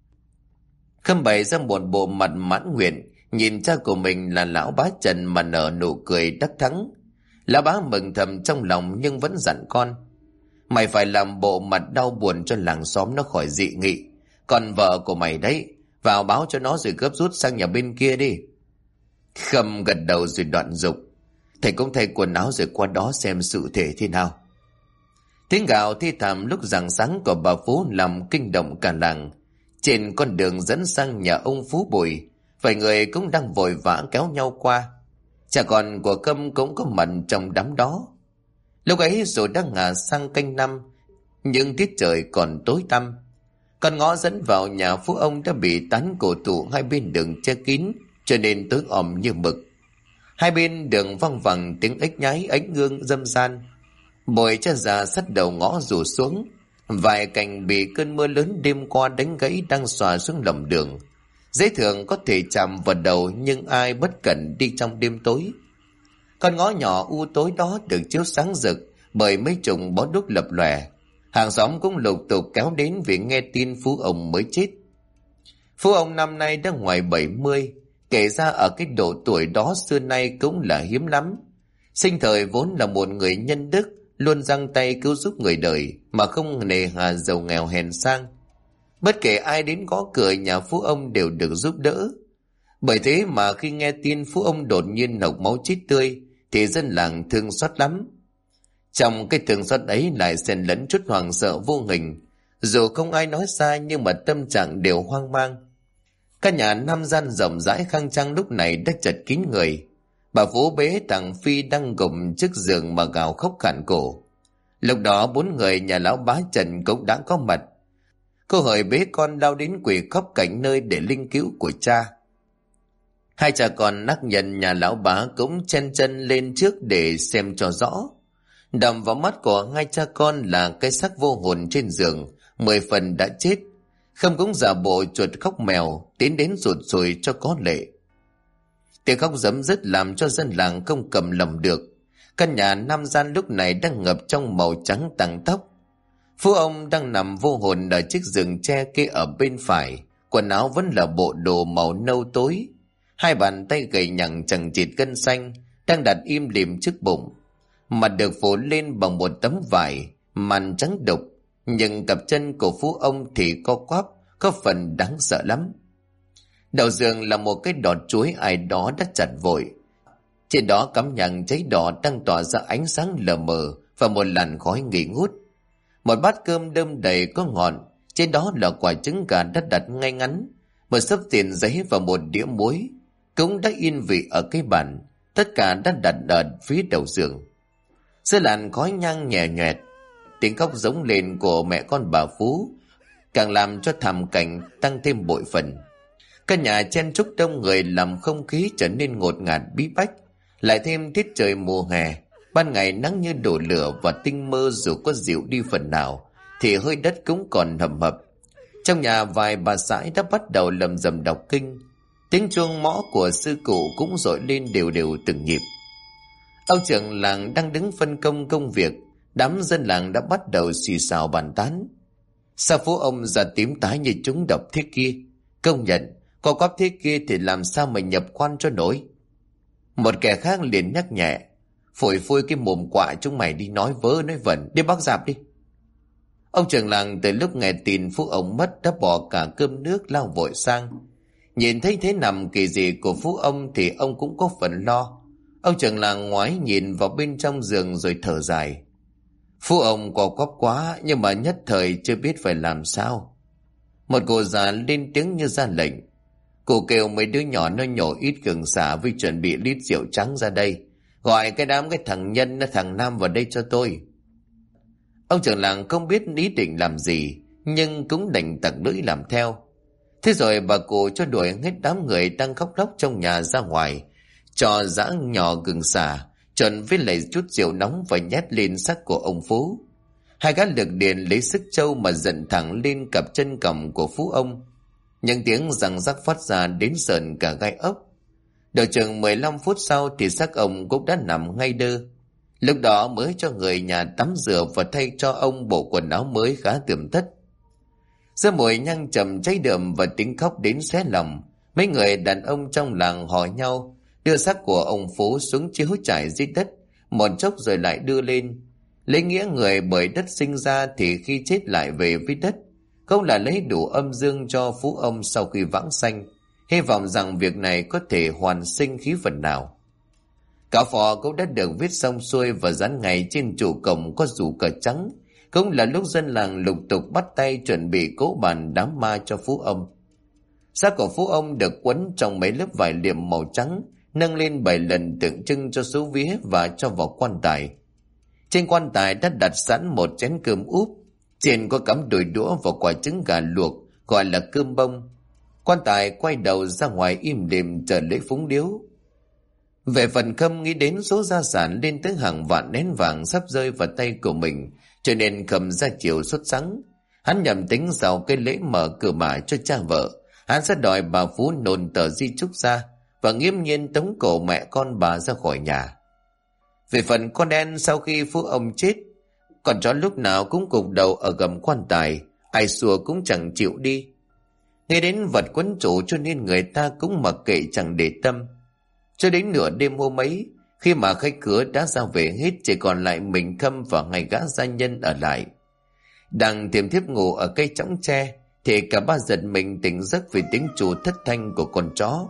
Khâm bày ra một bộ mặt mãn nguyện, nhìn cha của mình là lão bá Trần mà nở nụ cười đắc thắng. Lão bá mừng thầm trong lòng nhưng vẫn dặn con. Mày phải làm bộ mặt đau buồn cho làng xóm nó khỏi dị nghị. Còn vợ của mày đấy, vào báo cho nó rồi gấp rút sang nhà bên kia đi. Khâm gật đầu rồi đoạn dục. Thầy cũng thay quần áo rồi qua đó xem sự thể thế nào. Tiếng gào thi thảm lúc rạng sáng của bà Phú làm kinh động cả làng. Trên con đường dẫn sang nhà ông Phú Bùi, vài người cũng đang vội vã kéo nhau qua. Cha con của Khâm cũng có mặt trong đám đó. Lúc ấy rồi đang ngả sang canh năm, nhưng tiết trời còn tối tăm. Con ngõ dẫn vào nhà phú ông đã bị tán cổ thụ hai bên đường che kín, cho nên tối om như mực. Hai bên đường văng vẳng tiếng ếch nhái ánh ngương râm ran. Bụi cha già sắt đầu ngõ rủ xuống, vài cành bị cơn mưa lớn đêm qua đánh gãy đang xòa xuống lòng đường. Dễ thường có thể chạm vào đầu, nhưng ai bất cẩn đi trong đêm tối. Con ngõ nhỏ u tối đó được chiếu sáng rực bởi mấy chục bó đuốc lập lòe. Hàng xóm cũng lục tục kéo đến vì nghe tin phú ông mới chết. Phú ông năm nay đã ngoài 70, kể ra ở cái độ tuổi đó xưa nay cũng là hiếm lắm. Sinh thời vốn là một người nhân đức, luôn giang tay cứu giúp người đời mà không nề hà giàu nghèo hèn sang. Bất kể ai đến gõ cửa nhà phú ông đều được giúp đỡ. Bởi thế mà khi nghe tin phú ông đột nhiên hộc máu chết tươi thì dân làng thương xót lắm. Trong cái thương xót ấy lại xen lẫn chút hoảng sợ vô hình. Dù không ai nói ra nhưng mà tâm trạng đều hoang mang. Căn nhà năm gian rộng rãi khang trang lúc này đã chật kín người. Bà Phú bế thằng Phi đang gục trước giường mà gào khóc khản cổ. Lúc đó 4 người nhà lão bá Trần cũng đã có mặt. Cô hời bế con lao đến quỳ khóc cạnh nơi để linh cữu của cha. Hai cha con nắc nhận nhà lão bá cũng chen chân lên trước để xem cho rõ. Đầm vào mắt của hai cha con là cái xác vô hồn trên giường, 10 phần đã chết. Không cũng giả bộ chuột khóc mèo, tiến đến rụt rùi cho có lệ. Tiếng khóc giấm dứt làm cho dân làng không cầm lòng được. Căn nhà nam gian lúc này đang ngập trong màu trắng tang tóc. Phú ông đang nằm vô hồn ở chiếc giường tre kia ở bên phải, quần áo vẫn là bộ đồ màu nâu tối. Hai bàn tay gầy nhằng chằng chịt gân xanh đang đặt im lìm trước bụng. Mặt được phủ lên bằng một tấm vải màn trắng đục, nhưng cặp chân của phú ông thì co quắp, có phần đáng sợ lắm. Đầu giường là một cái đọt chuối ai đó đã chặt vội. Trên đó cắm nhang cháy đỏ đang tỏa ra ánh sáng lờ mờ và một làn khói nghi ngút. Một bát cơm đơm đầy có ngọn, trên đó là quả trứng gà đã đặt ngay ngắn, một xấp tiền giấy và một đĩa muối cũng đã yên vị ở cái bàn. Tất cả đã đặt ở phía đầu giường. Giữa làn khói nhang nhẹ nhẹt, tiếng khóc giống lên của mẹ con bà Phú càng làm cho thảm cảnh tăng thêm bội phần. Căn nhà chen chúc đông người làm không khí trở nên ngột ngạt bí bách. Lại thêm tiết trời mùa hè, ban ngày nắng như đổ lửa và tinh mơ dù có dịu đi phần nào thì hơi đất cũng còn hầm hập. Trong nhà vài bà sãi đã bắt đầu lầm rầm đọc kinh. Tiếng chuông mõ của sư cụ cũng dội lên đều đều từng nhịp. Ông trưởng làng đang đứng phân công công việc, đám dân làng đã bắt đầu xì xào bàn tán. Sao Phú ông già tím tái như chúng độc thế kia? Công nhận, có quắp thế kia thì làm sao mà nhập quan cho nổi? Một kẻ khác liền nhắc nhẹ, phổi phôi cái mồm quạ chúng mày đi nói vớ nói vẩn, đi bắt dạp đi. Ông trưởng làng từ lúc nghe tin Phú ông mất đã bỏ cả cơm nước lao vội sang. Nhìn thấy thế nằm kỳ dị của Phú ông thì ông cũng có phần lo. Ông trưởng làng ngoái nhìn vào bên trong giường rồi thở dài. Phú ông có quắp quá nhưng mà nhất thời chưa biết phải làm sao. Một cô già lên tiếng như ra lệnh. Cô kêu mấy đứa nhỏ nó nhổ ít gừng xả với chuẩn bị lít rượu trắng ra đây. Gọi cái thằng Nhân thằng Nam vào đây cho tôi. Ông trưởng làng không biết ý định làm gì, nhưng cũng đành tặc lưỡi làm theo. Thế rồi bà cụ cho đuổi hết đám người đang khóc lóc trong nhà ra ngoài, cho giã nhỏ gừng xả, trộn với lại chút rượu nóng và nhét lên xác của ông Phú. Hai gã lực điền lấy sức trâu mà dẫn thẳng lên cặp chân còng của Phú ông. Những tiếng răng rắc phát ra đến sờn cả gai ốc. Đợi chừng 15 phút sau thì xác ông cũng đã nằm ngay đơ. Lúc đó mới cho người nhà tắm rửa và thay cho ông bộ quần áo mới khá tươm tất. Giữa mùi nhang trầm cháy đượm và tiếng khóc đến xé lòng, mấy người đàn ông trong làng hò nhau đưa xác của ông Phú xuống chiếu trải dưới đất, một chốc rồi lại đưa lên. Lấy nghĩa người bởi đất sinh ra thì khi chết lại về với đất, không là lấy đủ âm dương cho Phú ông sau khi vãng sanh, hy vọng rằng việc này có thể hoàn sinh khí phần nào. Cả phò cũng đã được viết xong xuôi và dán ngay trên trụ cổng có rủ cờ trắng, cũng là lúc dân làng lục tục bắt tay chuẩn bị cỗ bàn đám ma cho Phú ông. Xác của Phú ông được quấn trong mấy lớp vải liệm màu trắng, nâng lên 7 lần tượng trưng cho số vía và cho vào quan tài. Trên quan tài đã đặt sẵn một chén cơm úp, trên có cắm đùi đũa và quả trứng gà luộc gọi là cơm bông. Quan tài quay đầu ra ngoài im lìm chờ lễ phúng điếu. Về phần Khâm nghĩ đến số gia sản lên tới hàng vạn nén vàng sắp rơi vào tay của mình, cho nên Khâm ra chiều xuất sắng. Hắn nhầm tính sau cái lễ mở cửa mả cho cha vợ, hắn sẽ đòi bà Phú nộn tờ di chúc ra và nghiêm nhiên tống cổ mẹ con bà ra khỏi nhà. Về phần con đen, sau khi Phú ông chết, con chó lúc nào cũng cục đầu ở gầm quan tài, ai xua cũng chẳng chịu đi. Nghe đến vật quấn chủ cho nên người ta cũng mặc kệ chẳng để tâm. Cho đến nửa đêm hôm ấy, khi mà khách cửa đã ra về hết, chỉ còn lại mình Khâm và hai gã gia nhân ở lại. Đang tiềm thiếp ngủ ở cây chõng tre thì cả ba giật mình tỉnh giấc vì tiếng trù thất thanh của con chó.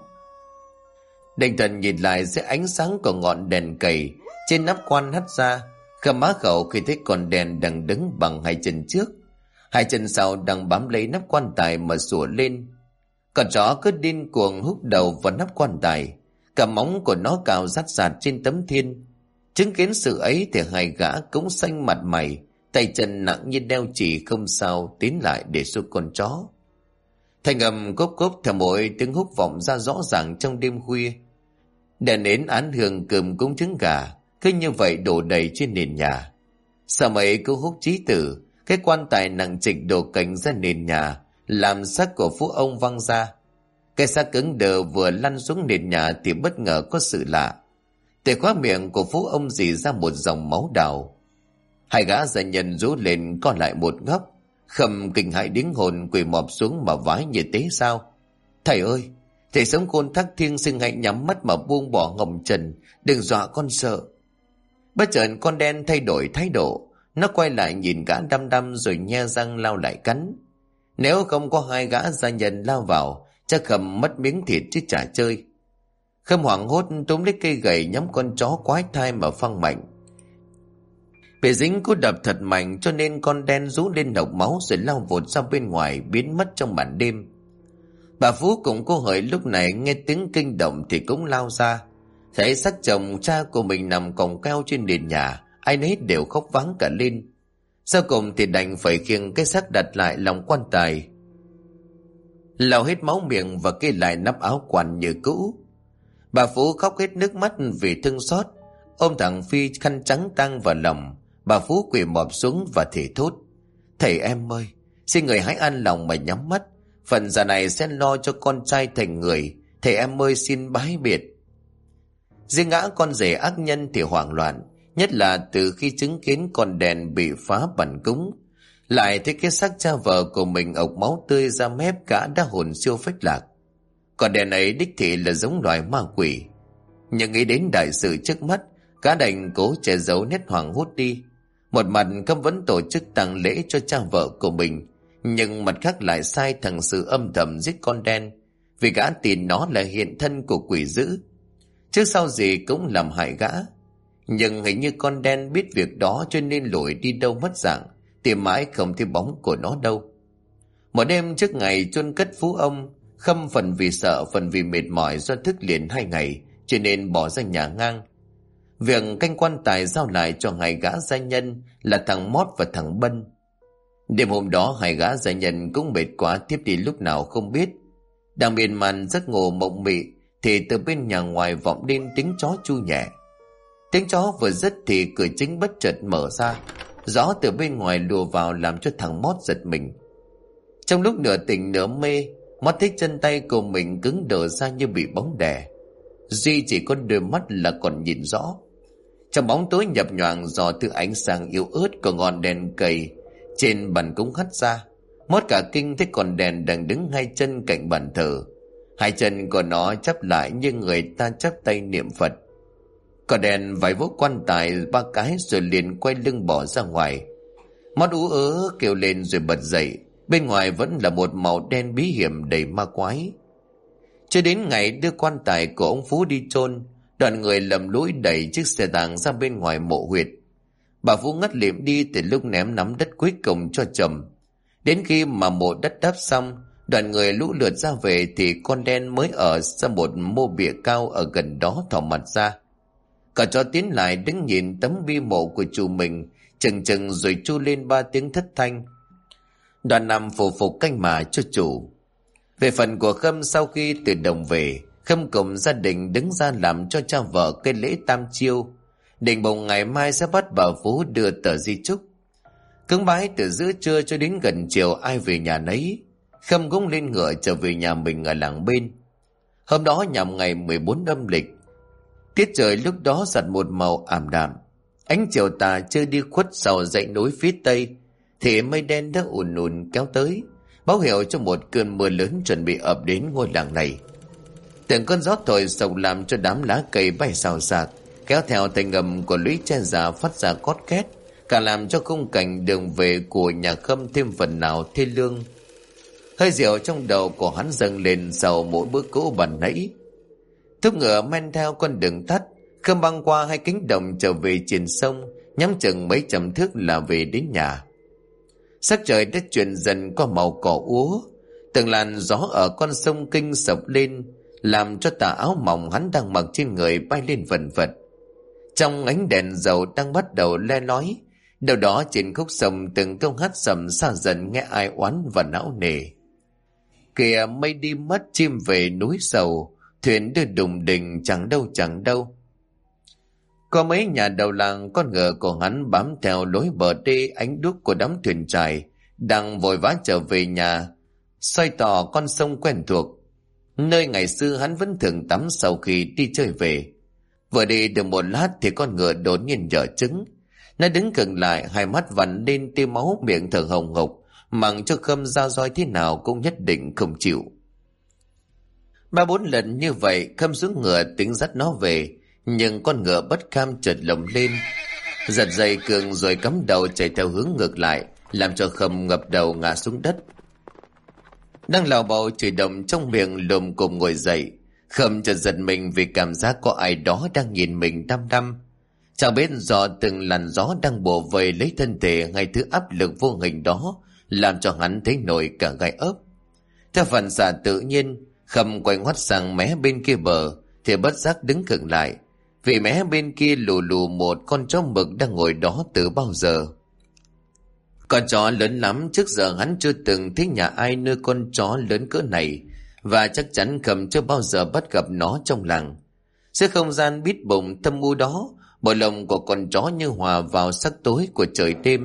Định thần nhìn lại dưới ánh sáng của ngọn đèn cầy trên nắp quan hắt ra, Khâm má khẩu khi thấy con đèn đang đứng bằng hai chân trước, hai chân sau đang bám lấy nắp quan tài mà sủa lên. Con chó cứ điên cuồng húc đầu vào nắp quan tài, cả móng của nó cào rát rạt trên tấm thiên. Chứng kiến sự ấy thì hai gã cũng xanh mặt mày, tay chân nặng như đeo chỉ không sao tiến lại để xua con chó. Thanh âm cốp cốp theo mỗi tiếng húc vọng ra rõ ràng trong đêm khuya. Đèn nến án hương cơm cúng trứng gà cứ như vậy đổ đầy trên nền nhà. Sao mấy cứ húc chí tử, cái quan tài nặng trịch đổ cành ra nền nhà, làm xác của phú ông văng ra. Cái xác cứng đờ vừa lăn xuống nền nhà thì bất ngờ có sự lạ. Từ khóa miệng của phú ông rỉ ra một dòng máu đào. Hai gã gia nhân rú lên co lại một góc. Khâm kinh hãi điếng hồn quỳ mọp xuống mà vái như thế sao? Thầy ơi, thầy sống khôn thác thiêng, xin hãy nhắm mắt mà buông bỏ hồng trần, đừng dọa con sợ. Bất chợt con đen thay đổi thái độ, nó quay lại nhìn gã đăm đăm rồi nhe răng lao lại cắn. Nếu không có hai gã gia nhân lao vào, chắc Khâm mất miếng thịt chứ chả chơi. Khâm hoảng hốt túm lấy cây gậy nhắm con chó quái thai mà phăng mạnh. Bị dính cú đập thật mạnh cho nên con đen rú lên nọc máu rồi lao vụt ra bên ngoài, biến mất trong màn đêm. Bà Phú cùng cô Hợi lúc này nghe tiếng kinh động thì cũng lao ra, thấy xác chồng cha của mình nằm còng keo trên nền nhà, ai nấy đều khóc váng cả lên. Sau cùng thì đành phải khiêng cái xác đặt lại lòng quan tài, lau hết máu miệng và kê lại nắp áo quan như cũ. Bà Phú khóc hết nước mắt vì thương xót, ôm thằng Phi khăn trắng tang vào lòng. Bà Phú quỳ mọp xuống và thì thốt: Thầy em ơi, xin người hãy an lòng mà nhắm mắt, phần giờ này sẽ lo cho con trai thành người, thầy em ơi xin bái biệt. Riêng gã con rể ác nhân thì hoảng loạn, nhất là từ khi chứng kiến con đèn bị phá bẩn cúng, lại thấy cái xác cha vợ của mình ộc máu tươi ra mép, gã đã hồn siêu phách lạc. Con đèn ấy đích thị là giống loài ma quỷ, nhưng nghĩ đến đại sự trước mắt, gã đành cố che giấu nét hoảng hốt đi. Một mặt Khâm vẫn tổ chức tang lễ cho cha vợ của mình, nhưng mặt khác lại sai thằng Sự âm thầm giết con đen, vì gã tin nó là hiện thân của quỷ dữ, trước sau gì cũng làm hại gã. Nhưng hình như con đen biết việc đó cho nên lủi đi đâu mất dạng, tìm mãi không thấy bóng của nó đâu. Một đêm trước ngày chôn cất phú ông, Khâm phần vì sợ phần vì mệt mỏi do thức liền 2 ngày cho nên bỏ ra nhà ngang. Việc canh quan tài giao lại cho hai gã gia nhân là thằng Mót và thằng Bân. Đêm hôm đó hai gã gia nhân cũng mệt quá, tiếp đi lúc nào không biết. Đang miên man giấc ngủ mộng mị thì từ bên nhà ngoài vọng lên tiếng chó chu nhẹ. Tiếng chó vừa dứt thì cửa chính bất chợt mở ra, gió từ bên ngoài lùa vào làm cho thằng Mót giật mình. Trong lúc nửa tỉnh nửa mê, Mót thấy chân tay của mình cứng đờ ra như bị bóng đè. Duy chỉ có đôi mắt là còn nhìn rõ. Trong bóng tối nhập nhoạng dò thứ ánh sáng yếu ớt của ngọn đèn cầy trên bàn cúng hắt ra, Mót cả kinh thấy con đèn đang đứng hai chân cạnh bàn thờ. Hai chân của nó chắp lại như người ta chắp tay niệm Phật. Con đèn vái vỗ quan tài 3 cái rồi liền quay lưng bỏ ra ngoài. Mót ú ớ kêu lên rồi bật dậy. Bên ngoài vẫn là một màu đen bí hiểm đầy ma quái. Cho đến ngày đưa quan tài của ông Phú đi chôn, đoàn người lầm lũi đẩy chiếc xe tang ra bên ngoài mộ huyệt. Bà Phú ngất lịm đi từ lúc ném nắm đất cuối cùng cho chồng. Đến khi mà mộ đất đắp xong, đoàn người lũ lượt ra về thì con đen mới ở ra một mô bia cao ở gần đó thò mặt ra. Cả chó tiến lại đứng nhìn tấm bia mộ của chủ mình, chừng chừng rồi tru lên 3 tiếng thất thanh. Đoàn nằm phù phục canh mà cho chủ. Về phần của Khâm, sau khi từ đồng về, Khâm cùng gia đình đứng ra làm cho cha vợ cái lễ tam chiêu, định bụng ngày mai sẽ bắt bà Phú đưa tờ di chúc. Cứng bái từ giữa trưa cho đến gần chiều ai về nhà nấy. Khâm cũng lên ngựa trở về nhà mình ở làng bên. Hôm đó nhằm ngày 14 âm lịch, tiết trời lúc đó giặt một màu ảm đạm. Ánh chiều tà chưa đi khuất sau dãy núi phía tây thì mây đen đã ùn ùn kéo tới, báo hiệu cho một cơn mưa lớn chuẩn bị ập đến ngôi làng này. Từng cơn gió thổi sộc làm cho đám lá cây bay xào xạc, kéo theo thành âm của lũy tre già phát ra cót két, cả làm cho khung cảnh đường về của nhà Khâm thêm phần nào thê lương. Hơi rượu trong đầu của hắn dâng lên sau mỗi bữa cỗ ban nãy. Thúc ngựa men theo con đường tắt, Khâm băng qua 2 cánh đồng trở về trên sông, nhắm chừng mấy trăm thước là về đến nhà. Sắc trời đã chuyển dần qua màu cỏ úa, từng làn gió ở con sông Kinh sập lên, làm cho tà áo mỏng hắn đang mặc trên người bay lên vần vật. Trong ánh đèn dầu đang bắt đầu le lói, đâu đó trên khúc sông từng câu hát sầm xa dần nghe ai oán và não nề. Kìa mây đi mất chim về núi sầu, thuyền đưa đùng đình chẳng đâu chẳng đâu. Có mấy nhà đầu làng, con ngựa của hắn bám theo lối bờ đê, ánh đuốc của đám thuyền trài đang vội vã trở về nhà, soi tỏ con sông quen thuộc, nơi ngày xưa hắn vẫn thường tắm sau khi đi chơi về. Vừa đi được một lát thì con ngựa đột nhiên dở trứng. Nó đứng khựng lại, hai mắt vằn lên tia máu, miệng thở hồng hộc, mặc cho Khâm ra roi thế nào cũng nhất định không chịu. 3-4 lần như vậy, Khâm xuống ngựa tính dắt nó về, nhưng con ngựa bất kham chợt lồng lên, giật dây cương rồi cắm đầu chạy theo hướng ngược lại, làm cho Khâm ngập đầu ngã xuống đất. Đang lào bầu chửi đồng trong miệng, lùm cùm ngồi dậy. Khâm chợt giật mình vì cảm giác có ai đó đang nhìn mình đăm đăm. Chẳng biết do từng làn gió đang bổ vây lấy thân thể hay thứ áp lực vô hình đó làm cho hắn thấy nổi cả gai ốc. Theo phản xạ tự nhiên, Khâm quay ngoắt sang mé bên kia bờ thì bất giác đứng khựng lại, vì mé bên kia lù lù một con chó mực đang ngồi đó từ bao giờ. Con chó lớn lắm, trước giờ hắn chưa từng thấy nhà ai nuôi con chó lớn cỡ này, và chắc chắn Khâm chưa bao giờ bắt gặp nó trong làng. Giữa không gian bít bùng thâm u đó, bộ lông của con chó như hòa vào sắc tối của trời đêm.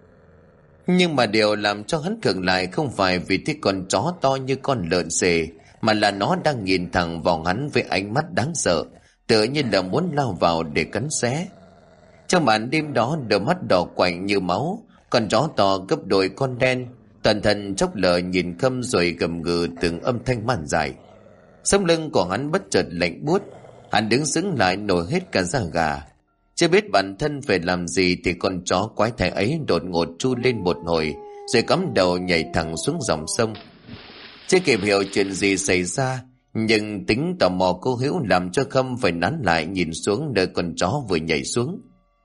Nhưng mà điều làm cho hắn khựng lại không phải vì thấy con chó to như con lợn xề, mà là nó đang nhìn thẳng vào hắn với ánh mắt đáng sợ, tựa như là muốn lao vào để cắn xé. Trong màn đêm đó, đôi mắt đỏ quạnh như máu, con chó to gấp đôi con đen, toàn thân chốc lờ nhìn Khâm rồi gầm gừ từng âm thanh man dại. Sống lưng của hắn bất chợt lạnh buốt, hắn đứng sững lại nổi hết cả da gà. Chưa biết bản thân phải làm gì thì con chó quái thai ấy đột ngột tru lên một hồi, rồi cắm đầu nhảy thẳng xuống dòng sông. Chưa kịp hiểu chuyện gì xảy ra, nhưng tính tò mò cố hữu làm cho Khâm phải nán lại nhìn xuống nơi con chó vừa nhảy xuống.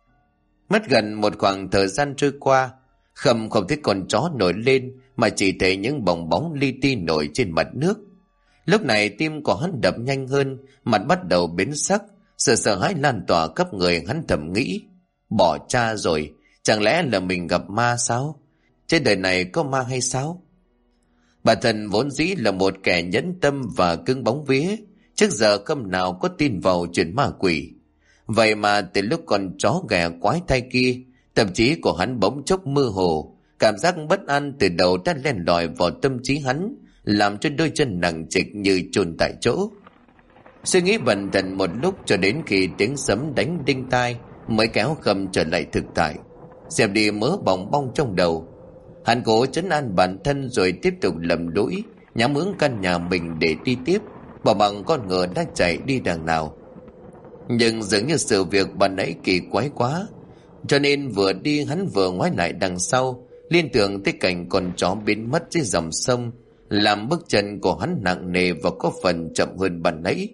Mất gần một khoảng thời gian trôi qua, Khâm không thấy con chó nổi lên, mà chỉ thấy những bong bóng li ti nổi trên mặt nước. Lúc này tim của hắn đập nhanh hơn, mặt bắt đầu biến sắc, sự sợ hãi lan tỏa khắp người. Hắn thầm nghĩ, bỏ cha rồi, chẳng lẽ là mình gặp ma sao? Trên đời này có ma hay sao? Bản thân vốn dĩ là một kẻ nhẫn tâm và cứng bóng vía, trước giờ Khâm nào có tin vào chuyện ma quỷ. Vậy mà từ lúc con chó ghẻ quái thai kia, tâm trí của hắn bỗng chốc mơ hồ, cảm giác bất an từ đầu đã len lỏi vào tâm trí hắn, làm cho đôi chân nặng trịch như chôn tại chỗ. Suy nghĩ bần thần một lúc cho đến khi tiếng sấm đánh đinh tai mới kéo Khâm trở lại thực tại, dẹp đi mớ bòng bong trong đầu. Hắn cố trấn an bản thân rồi tiếp tục lầm lũi nhắm hướng căn nhà mình để đi tiếp, bỏ bằng con ngựa đã chạy đi đằng nào. Nhưng dường như sự việc ban nãy kỳ quái quá, cho nên vừa đi hắn vừa ngoái lại đằng sau, liên tưởng tới cảnh con chó biến mất dưới dòng sông, làm bước chân của hắn nặng nề và có phần chậm hơn ban nãy.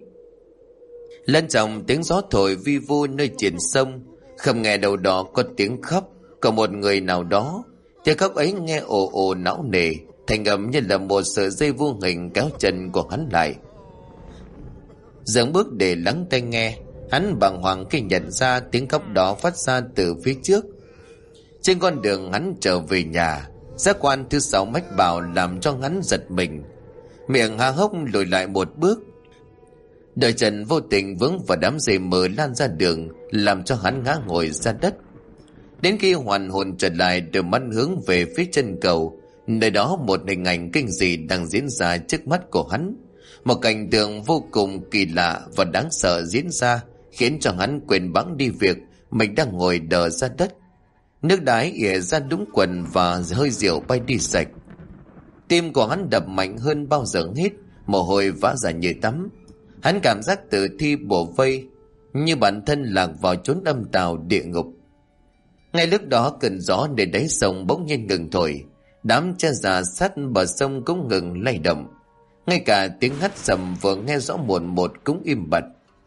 Lên trong tiếng gió thổi vi vu nơi triển sông, Khâm nghe đầu đó có tiếng khóc của một người nào đó. Tiếng khóc ấy nghe ồ ồ não nề, thành âm như là một sợi dây vô hình kéo chân của hắn lại. Dừng bước để lắng tai nghe, hắn bàng hoàng khi nhận ra tiếng khóc đó phát ra từ phía trước. Trên con đường hắn trở về nhà, giác quan thứ 6 mách bảo làm cho hắn giật mình, miệng há hốc lùi lại một bước. Đôi chân vô tình vướng vào đám dây mờ lan ra đường, làm cho hắn ngã ngồi ra đất. Đến khi hoàn hồn trở lại, đôi mắt hướng về phía chân cầu, nơi đó một hình ảnh kinh dị đang diễn ra trước mắt của hắn. Một cảnh tượng vô cùng kỳ lạ và đáng sợ diễn ra, khiến cho hắn quên bẵng đi việc mình đang ngồi đờ ra đất. Nước đái ỉa ra đúng quần và hơi rượu bay đi sạch. Tim của hắn đập mạnh hơn bao giờ hết, mồ hôi vã ra như tắm. Hắn cảm giác tử thi bủa vây, như bản thân lạc vào chốn âm tào địa ngục. Ngay lúc đó cơn gió nơi đáy sông bỗng nhiên ngừng thổi, đám tre già sát bờ sông cũng ngừng lay động. Ngay cả tiếng hắt sầm vừa nghe rõ một một cũng im bặt.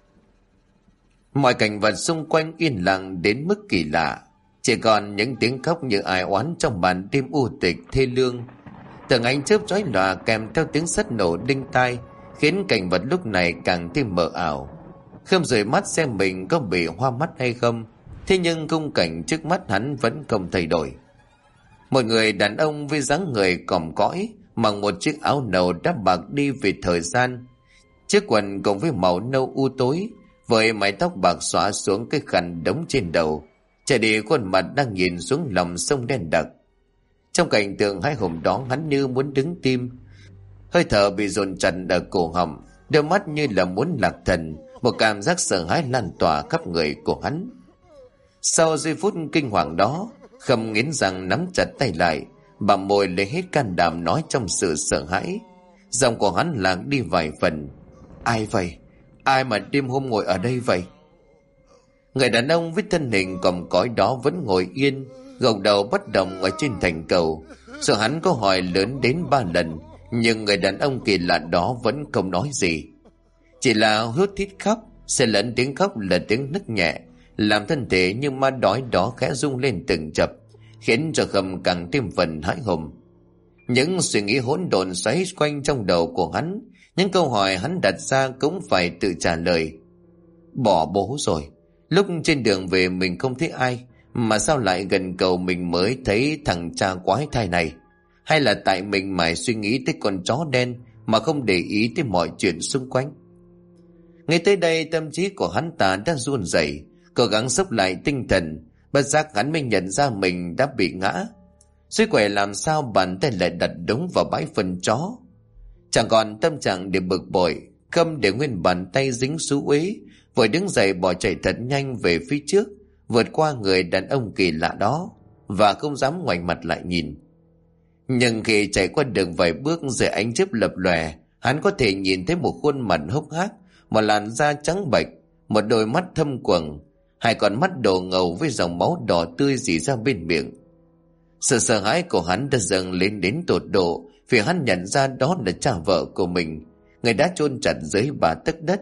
Mọi cảnh vật xung quanh yên lặng đến mức kỳ lạ, chỉ còn những tiếng khóc như ai oán trong màn đêm u tịch thê lương. Từng ánh chớp chói lòa kèm theo tiếng sét nổ đinh tai khiến cảnh vật lúc này càng thêm mờ ảo. Khâm rời mắt xem mình có bị hoa mắt hay không. Thế nhưng khung cảnh trước mắt hắn vẫn không thay đổi. Một người đàn ông với dáng người còm cõi, mặc một chiếc áo nâu đã bạc đi vì thời gian, chiếc quần cùng với màu nâu u tối, với mái tóc bạc xõa xuống cái khăn đống trên đầu, chạy đi khuôn mặt đang nhìn xuống lòng sông đen đặc. Trong cảnh tượng hãi hùng đó, hắn như muốn đứng tim, hơi thở bị dồn chặt ở cổ họng, đôi mắt như là muốn lạc thần, một cảm giác sợ hãi lan tỏa khắp người của hắn. Sau giây phút kinh hoàng đó, Khâm nghiến răng nắm chặt tay lại, bặm môi lấy hết can đảm nói trong sự sợ hãi. Giọng của hắn lạc đi vài phần. Ai vậy? Ai mà đêm hôm ngồi ở đây vậy? Người đàn ông với thân hình còm cõi đó vẫn ngồi yên, gục đầu bất động ở trên thành cầu. Sợ hắn có hỏi lớn đến 3 lần, nhưng người đàn ông kỳ lạ đó vẫn không nói gì, chỉ là hớt thít khóc, xen lẫn tiếng khóc là tiếng nức nhẹ, làm thân thể như ma đói đó khẽ rung lên từng chập, khiến cho Khâm càng thêm phần hãi hùng. Những suy nghĩ hỗn độn xoáy quanh trong đầu của hắn, những câu hỏi hắn đặt ra cũng phải tự trả lời. Bỏ bố rồi, lúc trên đường về mình không thấy ai, mà sao lại gần cầu mình mới thấy thằng cha quái thai này? Hay là tại mình mải suy nghĩ tới con chó đen mà không để ý tới mọi chuyện xung quanh? Ngay tới đây tâm trí của hắn ta đã run rẩy, cố gắng xốc lại tinh thần. Bất giác hắn mới nhận ra mình đã bị ngã. Suy quẻ làm sao bàn tay lại đặt đúng vào bãi phân chó. Chẳng còn tâm trạng để bực bội, Khâm để nguyên bàn tay dính xú uế, vội đứng dậy bỏ chạy thật nhanh về phía trước, vượt qua người đàn ông kỳ lạ đó, và không dám ngoảnh mặt lại nhìn. Nhưng khi chạy qua đường vài bước dưới ánh chớp lập lòe, hắn có thể nhìn thấy một khuôn mặt hốc hác, một làn da trắng bệch, một đôi mắt thâm quầng, hai con mắt đỏ ngầu với dòng máu đỏ tươi rỉ ra bên miệng. Sự sợ hãi của hắn đã dâng lên đến tột độ, vì hắn nhận ra đó là cha vợ của mình, người đã chôn chặt dưới 3 tấc đất.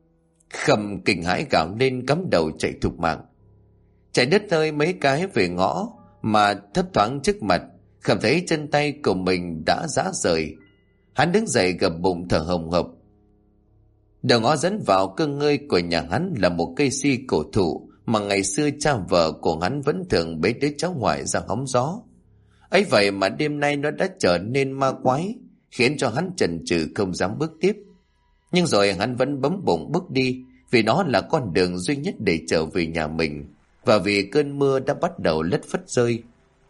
Khâm kinh hãi gào lên, cắm đầu chạy thục mạng. Chạy đứt hơi mấy cái về ngõ mà thấp thoáng trước mặt, Khâm thấy chân tay của mình đã rã rời. Hắn đứng dậy gập bụng thở hồng hộc. Đầu ngõ dẫn vào cơ ngơi của nhà hắn là một cây si cổ thụ mà ngày xưa cha vợ của hắn vẫn thường bế đứa cháu ngoại ra hóng gió. Ấy vậy mà đêm nay nó đã trở nên ma quái, khiến cho hắn chần chừ không dám bước tiếp. Nhưng rồi hắn vẫn bấm bụng bước đi, vì nó là con đường duy nhất để trở về nhà mình, và vì cơn mưa đã bắt đầu lất phất rơi.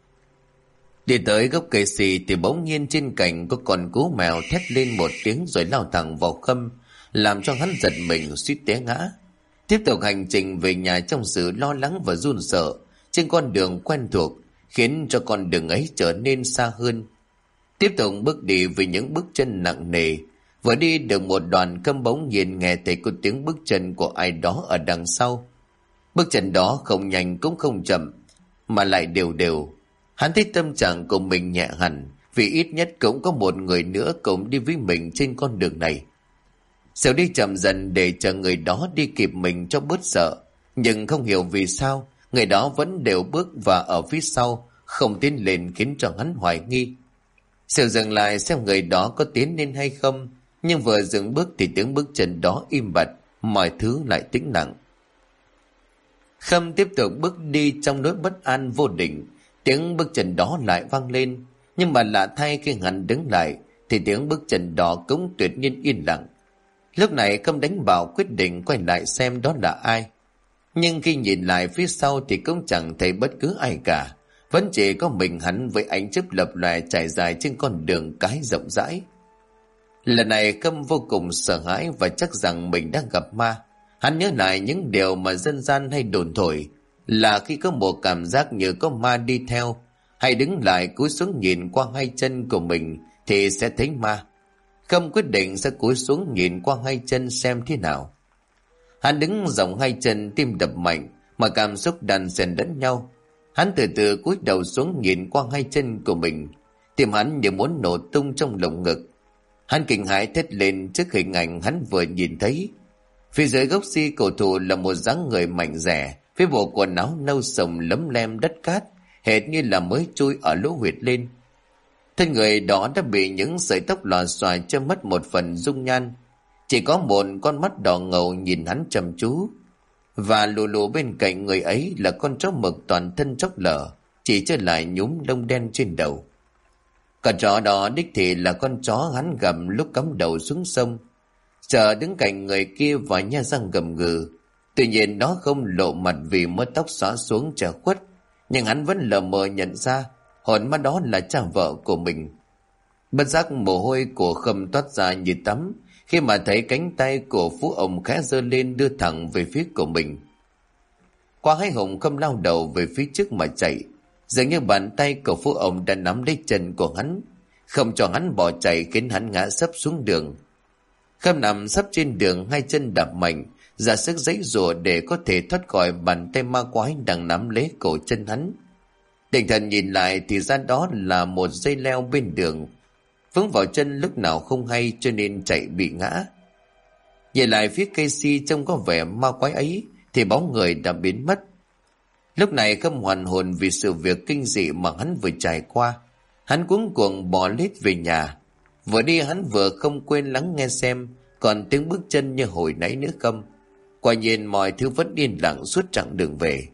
Đi tới gốc cây xì thì bỗng nhiên trên cành có con cú mèo thét lên một tiếng rồi lao thẳng vào Khâm, làm cho hắn giật mình suýt té ngã. Tiếp tục hành trình về nhà trong sự lo lắng và run sợ trên con đường quen thuộc, khiến cho con đường ấy trở nên xa hơn. Tiếp tục bước đi với những bước chân nặng nề. Vừa đi được một đoạn, Khâm bỗng nhiên nghe thấy có tiếng bước chân của ai đó ở đằng sau. Bước chân đó không nhanh cũng không chậm, mà lại đều đều. Hắn thấy tâm trạng của mình nhẹ hẳn, vì ít nhất cũng có một người nữa cùng đi với mình trên con đường này. Xéo đi chậm dần để chờ người đó đi kịp mình cho bớt sợ, nhưng không hiểu vì sao người đó vẫn đều bước và ở phía sau, không tiến lên, khiến cho hắn hoài nghi. Xéo dừng lại xem người đó có tiến lên hay không, nhưng vừa dừng bước thì tiếng bước chân đó im bặt, mọi thứ lại tĩnh lặng. Khâm tiếp tục bước đi trong nỗi bất an vô định. Tiếng bước chân đó lại vang lên, nhưng mà lạ thay khi hắn đứng lại thì tiếng bước chân đó cũng tuyệt nhiên yên lặng. Lúc này Khâm đánh bảo quyết định quay lại xem đó là ai. Nhưng khi nhìn lại phía sau thì cũng chẳng thấy bất cứ ai cả, vẫn chỉ có mình hắn với ánh chớp lập lòe trải dài trên con đường cái rộng rãi. Lần này Khâm vô cùng sợ hãi và chắc rằng mình đang gặp ma. Hắn nhớ lại những điều mà dân gian hay đồn thổi, là khi có một cảm giác như có ma đi theo, hay đứng lại cúi xuống nhìn qua hai chân của mình thì sẽ thấy ma. Khâm quyết định sẽ cúi xuống nhìn qua hai chân xem thế nào. Hắn đứng dòng hai chân, tim đập mạnh, mà cảm xúc đan xen lẫn nhau. Hắn từ từ cúi đầu xuống nhìn qua hai chân của mình, tim hắn như muốn nổ tung trong lồng ngực. Hắn kinh hãi thét lên trước hình ảnh hắn vừa nhìn thấy. Phía dưới gốc si cổ thụ là một dáng người mạnh dẻ, với bộ quần áo nâu sồng lấm lem đất cát, hệt như là mới chui ở lỗ huyệt lên. Thân người đó đã bị những sợi tóc lòa xòa che mất một phần dung nhan, Chỉ có một con mắt đỏ ngầu nhìn hắn chăm chú. Và lù lù bên cạnh người ấy là con chó mực toàn thân chóc lở, chỉ chưa lại nhúm lông đen trên đầu. Con chó đó đích thị là con chó hắn gặp lúc cắm đầu xuống sông. Chờ đứng cạnh người kia và nhe răng gầm gừ. Tuy nhiên nó không lộ mặt vì mớ tóc xõa xuống che khuất, nhưng hắn vẫn lờ mờ nhận ra hồn ma đó là cha vợ của mình. Bất giác mồ hôi của Khâm toát ra như tắm khi mà thấy cánh tay của Phú ông khẽ giơ lên đưa thẳng về phía của mình. Qua hai hùng Khâm lao đầu về phía trước mà chạy, dường như bàn tay của Phú ông đã nắm lấy chân của hắn, không cho hắn bỏ chạy, khiến hắn ngã sấp xuống đường. Khâm nằm sấp trên đường, hai chân đạp mạnh, ra sức giãy giụa để có thể thoát khỏi bàn tay ma quái đang nắm lấy cổ chân hắn. Định thần nhìn lại thì ra đó là một dây leo bên đường, vướng vào chân lúc nào không hay cho nên chạy bị ngã. Nhìn lại phía cây si trông có vẻ ma quái ấy thì bóng người đã biến mất. Lúc này Khâm hoàn hồn vì sự việc kinh dị mà hắn vừa trải qua. Hắn cuống cuồng bỏ lết về nhà. Vừa đi hắn vừa không quên lắng nghe xem còn tiếng bước chân như hồi nãy nữa không. Quả nhiên mọi thứ vẫn yên lặng suốt chặng đường về.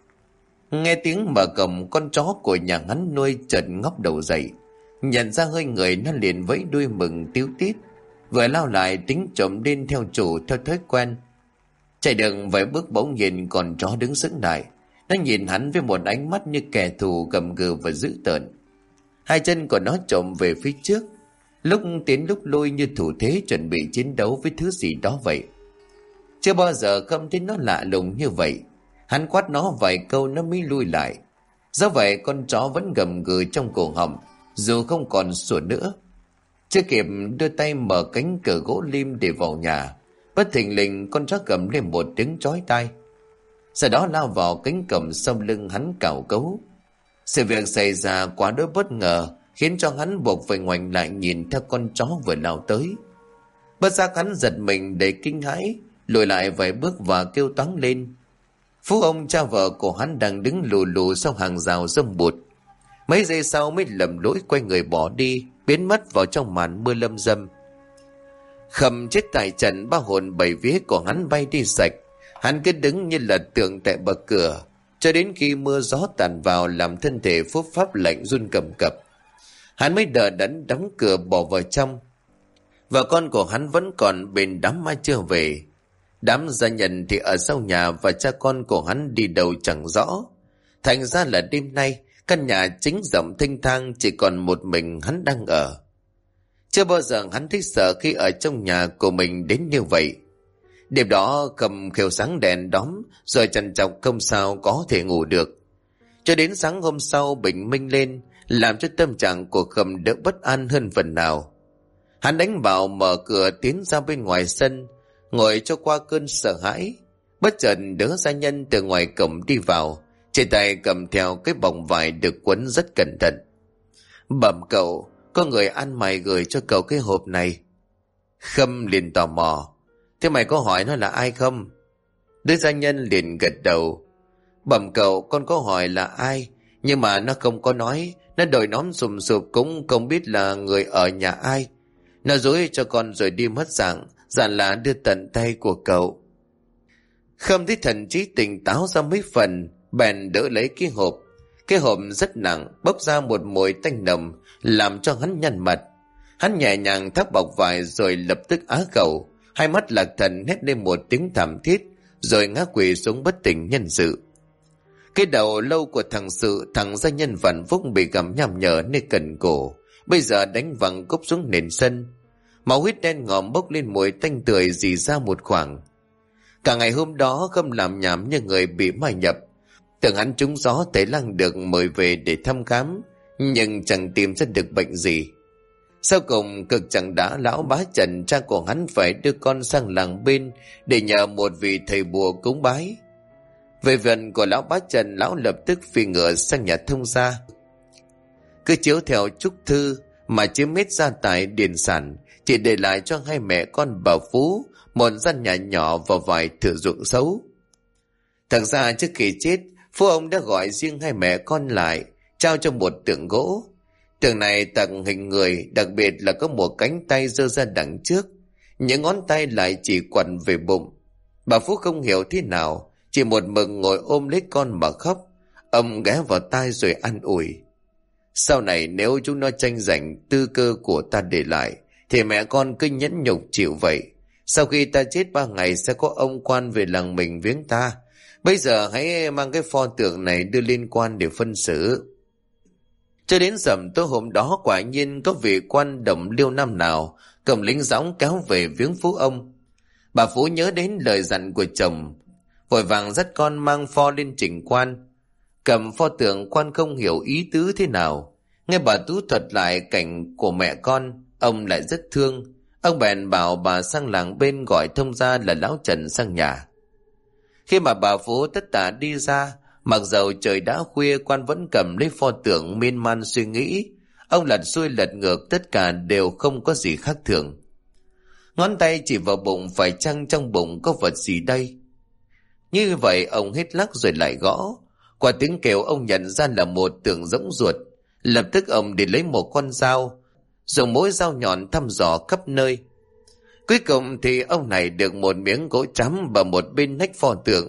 Nghe tiếng mở cổng, con chó của nhà hắn nuôi chợt ngóc đầu dậy, nhận ra hơi người nó liền vẫy đuôi mừng tíu tít, vừa lao lại tính trộm lên theo chủ theo thói quen. Chạy được vài bước bỗng nhìn con chó đứng sững lại, nó nhìn hắn với một ánh mắt như kẻ thù gầm gừ và dữ tợn. Hai chân của nó trộm về phía trước, lúc tiến lúc lui như thủ thế chuẩn bị chiến đấu với thứ gì đó vậy. Chưa bao giờ Khâm thấy nó lạ lùng như vậy. Hắn quát nó vài câu nó mới lui lại. Do vậy con chó vẫn gầm gừ trong cổ họng, dù không còn sủa nữa. Chưa kịp đưa tay mở cánh cửa gỗ lim để vào nhà, bất thình lình con chó gầm lên một tiếng chói tai. Sau đó lao vào cánh cổng sau lưng hắn cào cấu. Sự việc xảy ra quá đỗi bất ngờ, khiến cho hắn buộc phải ngoảnh lại nhìn theo con chó vừa lao tới. Bất giác hắn giật mình đầy kinh hãi, lùi lại vài bước và kêu toáng lên. Phú ông cha vợ của hắn đang đứng lù lù sau hàng rào râm bụt. Mấy giây sau mới lầm lỗi quay người bỏ đi, biến mất vào trong màn mưa lâm dâm. Khâm chết tại trận, ba hồn bảy vía của hắn bay đi sạch. Hắn cứ đứng như là tượng tại bậc cửa, cho đến khi mưa gió tàn vào làm thân thể phúc pháp lạnh run cầm cập. Hắn mới đờ đẫn đóng cửa bỏ vào trong. Vợ con của hắn vẫn còn bên đám ma chưa về. Đám gia nhân thì ở sau nhà và cha con của hắn đi đâu chẳng rõ. Thành ra là đêm nay căn nhà chính rộng thênh thang chỉ còn một mình hắn đang ở. Chưa bao giờ hắn thấy sợ khi ở trong nhà của mình đến như vậy. Đêm đó Khâm khều sáng đèn đóm rồi trằn trọc không sao có thể ngủ được. Cho đến sáng hôm sau bình minh lên, làm cho tâm trạng của Khâm đỡ bất an hơn phần nào. Hắn đánh vào mở cửa tiến ra bên ngoài sân, ngồi cho qua cơn sợ hãi. Bất chợt đứa gia nhân từ ngoài cổng đi vào, trên tay cầm theo cái bọc vải được quấn rất cẩn thận. Bẩm cậu, có người ăn mày gửi cho cậu cái hộp này. Khâm liền tò mò, thế mày có hỏi nó là ai không? Đứa gia nhân liền gật đầu. Bẩm cậu, con có hỏi là ai, nhưng mà nó không có nói. Nó đội nón sùm sụp cũng không biết là người ở nhà ai. Nó dối cho con rồi đi mất dạng, dặn là đưa tận tay của cậu. Khâm thấy thần trí tỉnh táo ra mấy phần, bèn đỡ lấy cái hộp. Cái hộp rất nặng, bốc ra một mùi tanh nồng, làm cho hắn nhăn mặt. Hắn nhẹ nhàng tháo bọc vải rồi lập tức á khẩu, hai mắt lạc thần hét lên một tiếng thảm thiết, rồi ngã quỵ xuống bất tỉnh nhân sự. Cái đầu lâu của thằng gia nhân vạn phúc bị gặm nham nhở nơi cần cổ, bây giờ đánh văng cốc xuống nền sân. Máu huyết đen ngòm bốc lên mùi tanh tưởi rỉ ra một khoảng. Cả ngày hôm đó Khâm làm nhảm như người bị ma nhập. Tưởng hắn trúng gió Tề Lăng được mời về để thăm khám, nhưng chẳng tìm ra được bệnh gì. Sau cùng cực chẳng đã lão bá Trần cha của hắn phải đưa con sang làng bên để nhờ một vị thầy bùa cúng bái. Về phần của lão bá Trần, lão lập tức phi ngựa sang nhà thông gia. Cứ chiếu theo chúc thư mà chiếm hết gia tài điền sản, chỉ để lại cho hai mẹ con bà Phú một gian nhà nhỏ và vài thửa ruộng xấu. Thật ra trước khi chết, Phú ông đã gọi riêng hai mẹ con lại, trao cho một tượng gỗ. Tượng này tặng hình người, đặc biệt là có một cánh tay giơ ra đằng trước, những ngón tay lại chỉ quằn về bụng. Bà Phú không hiểu thế nào, chỉ một mực ngồi ôm lấy con mà khóc. Ông ghé vào tai rồi an ủi: sau này nếu chúng nó tranh giành tư cơ của ta để lại, thì mẹ con cứ nhẫn nhục chịu vậy. Sau khi ta chết 3 ngày sẽ có ông quan về làng mình viếng ta. Bây giờ hãy mang cái pho tượng này đưa lên quan để phân xử. Cho đến rằm tối hôm đó, quả nhiên có vị quan đồng liêu năm nào cầm lính dõng kéo về viếng Phú ông. Bà Phú nhớ đến lời dặn của chồng, vội vàng dắt con mang pho lên trình quan. Cầm pho tượng, quan không hiểu ý tứ thế nào. Nghe bà Tú thuật lại cảnh của mẹ con, ông lại rất thương. Ông bèn bảo bà sang làng bên gọi thông gia là lão Trần sang nhà. Khi mà bà Phú tất tả đi ra, mặc dầu trời đã khuya, quan vẫn cầm lấy pho tượng miên man suy nghĩ. Ông lật xuôi lật ngược, tất cả đều không có gì khác thường. Ngón tay chỉ vào bụng, phải chăng trong bụng có vật gì đây? Như vậy ông hết lắc rồi lại gõ. Qua tiếng kêu ông nhận ra là một tượng rỗng ruột. Lập tức ông đi lấy một con dao, dùng mỗi dao nhọn thăm dò khắp nơi. Cuối cùng thì ông này được một miếng gỗ trắm và một bên nách pho tượng.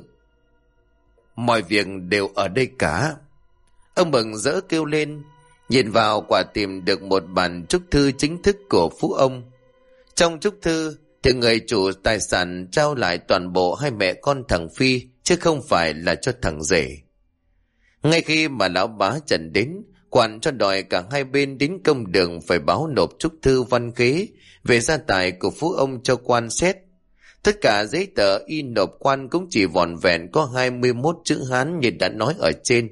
Mọi việc đều ở đây cả. Ông mừng rỡ kêu lên, nhìn vào quả tìm được một bản chúc thư chính thức của Phú ông. Trong chúc thư thì người chủ tài sản trao lại toàn bộ hai mẹ con thằng Phi, chứ không phải là cho thằng rể. Ngay khi mà lão bá Trần đến, quan cho đòi cả hai bên đến công đường phải báo nộp chúc thư văn khế về gia tài của Phú ông cho quan xét. Tất cả giấy tờ in nộp quan cũng chỉ vỏn vẹn có 21 chữ Hán như đã nói ở trên.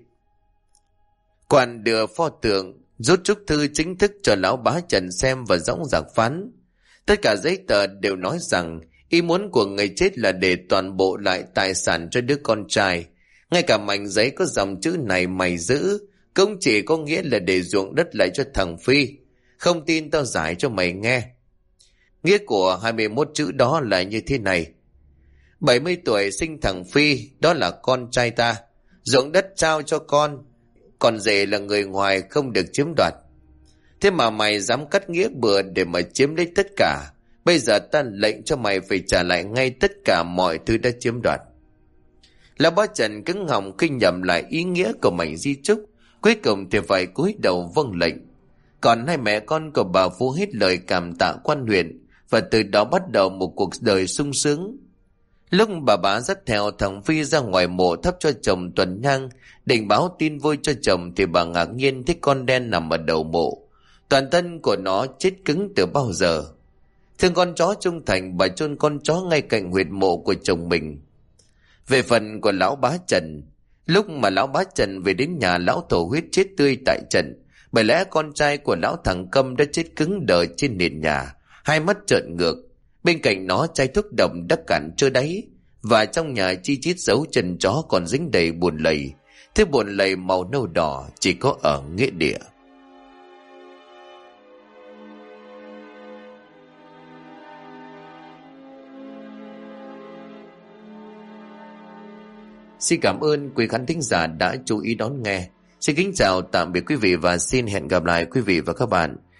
Quan đưa pho tượng, rút chúc thư chính thức cho lão bá Trần xem và dõng dạc phán. Tất cả giấy tờ đều nói rằng ý muốn của người chết là để toàn bộ lại tài sản cho đứa con trai. Ngay cả mảnh giấy có dòng chữ này mày giữ cũng chỉ có nghĩa là để ruộng đất lại cho thằng Phi. Không tin tao giải cho mày nghe. Nghĩa của 21 chữ đó là như thế này: 70 tuổi sinh thằng Phi, đó là con trai ta. Ruộng đất trao cho con, còn rể là người ngoài không được chiếm đoạt. Thế mà mày dám cắt nghĩa bừa để mà chiếm lấy tất cả. Bây giờ ta lệnh cho mày phải trả lại ngay tất cả mọi thứ đã chiếm đoạt. Lão bá Trần cứng họng khi nhầm lại ý nghĩa của mảnh di chúc, cuối cùng thì phải cúi đầu vâng lệnh. Còn hai mẹ con của bà Phú hết lời cảm tạ quan huyện, và từ đó bắt đầu một cuộc đời sung sướng. Lúc bà bá dắt theo thằng Phi ra ngoài mộ thắp cho chồng tuần nhang, định báo tin vui cho chồng, thì bà ngạc nhiên thấy con đen nằm ở đầu mộ. Toàn thân của nó chết cứng từ bao giờ. Thương con chó trung thành, bà chôn con chó ngay cạnh huyệt mộ của chồng mình. Về phần của lão bá Trần, lúc mà lão bá Trần về đến nhà, lão thổ huyết chết tươi tại trận. Bởi lẽ con trai của lão thằng Câm đã chết cứng đờ trên nền nhà, hai mắt trợn ngược. Bên cạnh nó chai thuốc độc đã cạn trơ đáy, và trong nhà chi chít dấu chân chó còn dính đầy bùn lầy. Thế bùn lầy màu nâu đỏ chỉ có ở nghĩa địa. Xin cảm ơn quý khán thính giả đã chú ý đón nghe. Xin kính chào tạm biệt quý vị và xin hẹn gặp lại quý vị và các bạn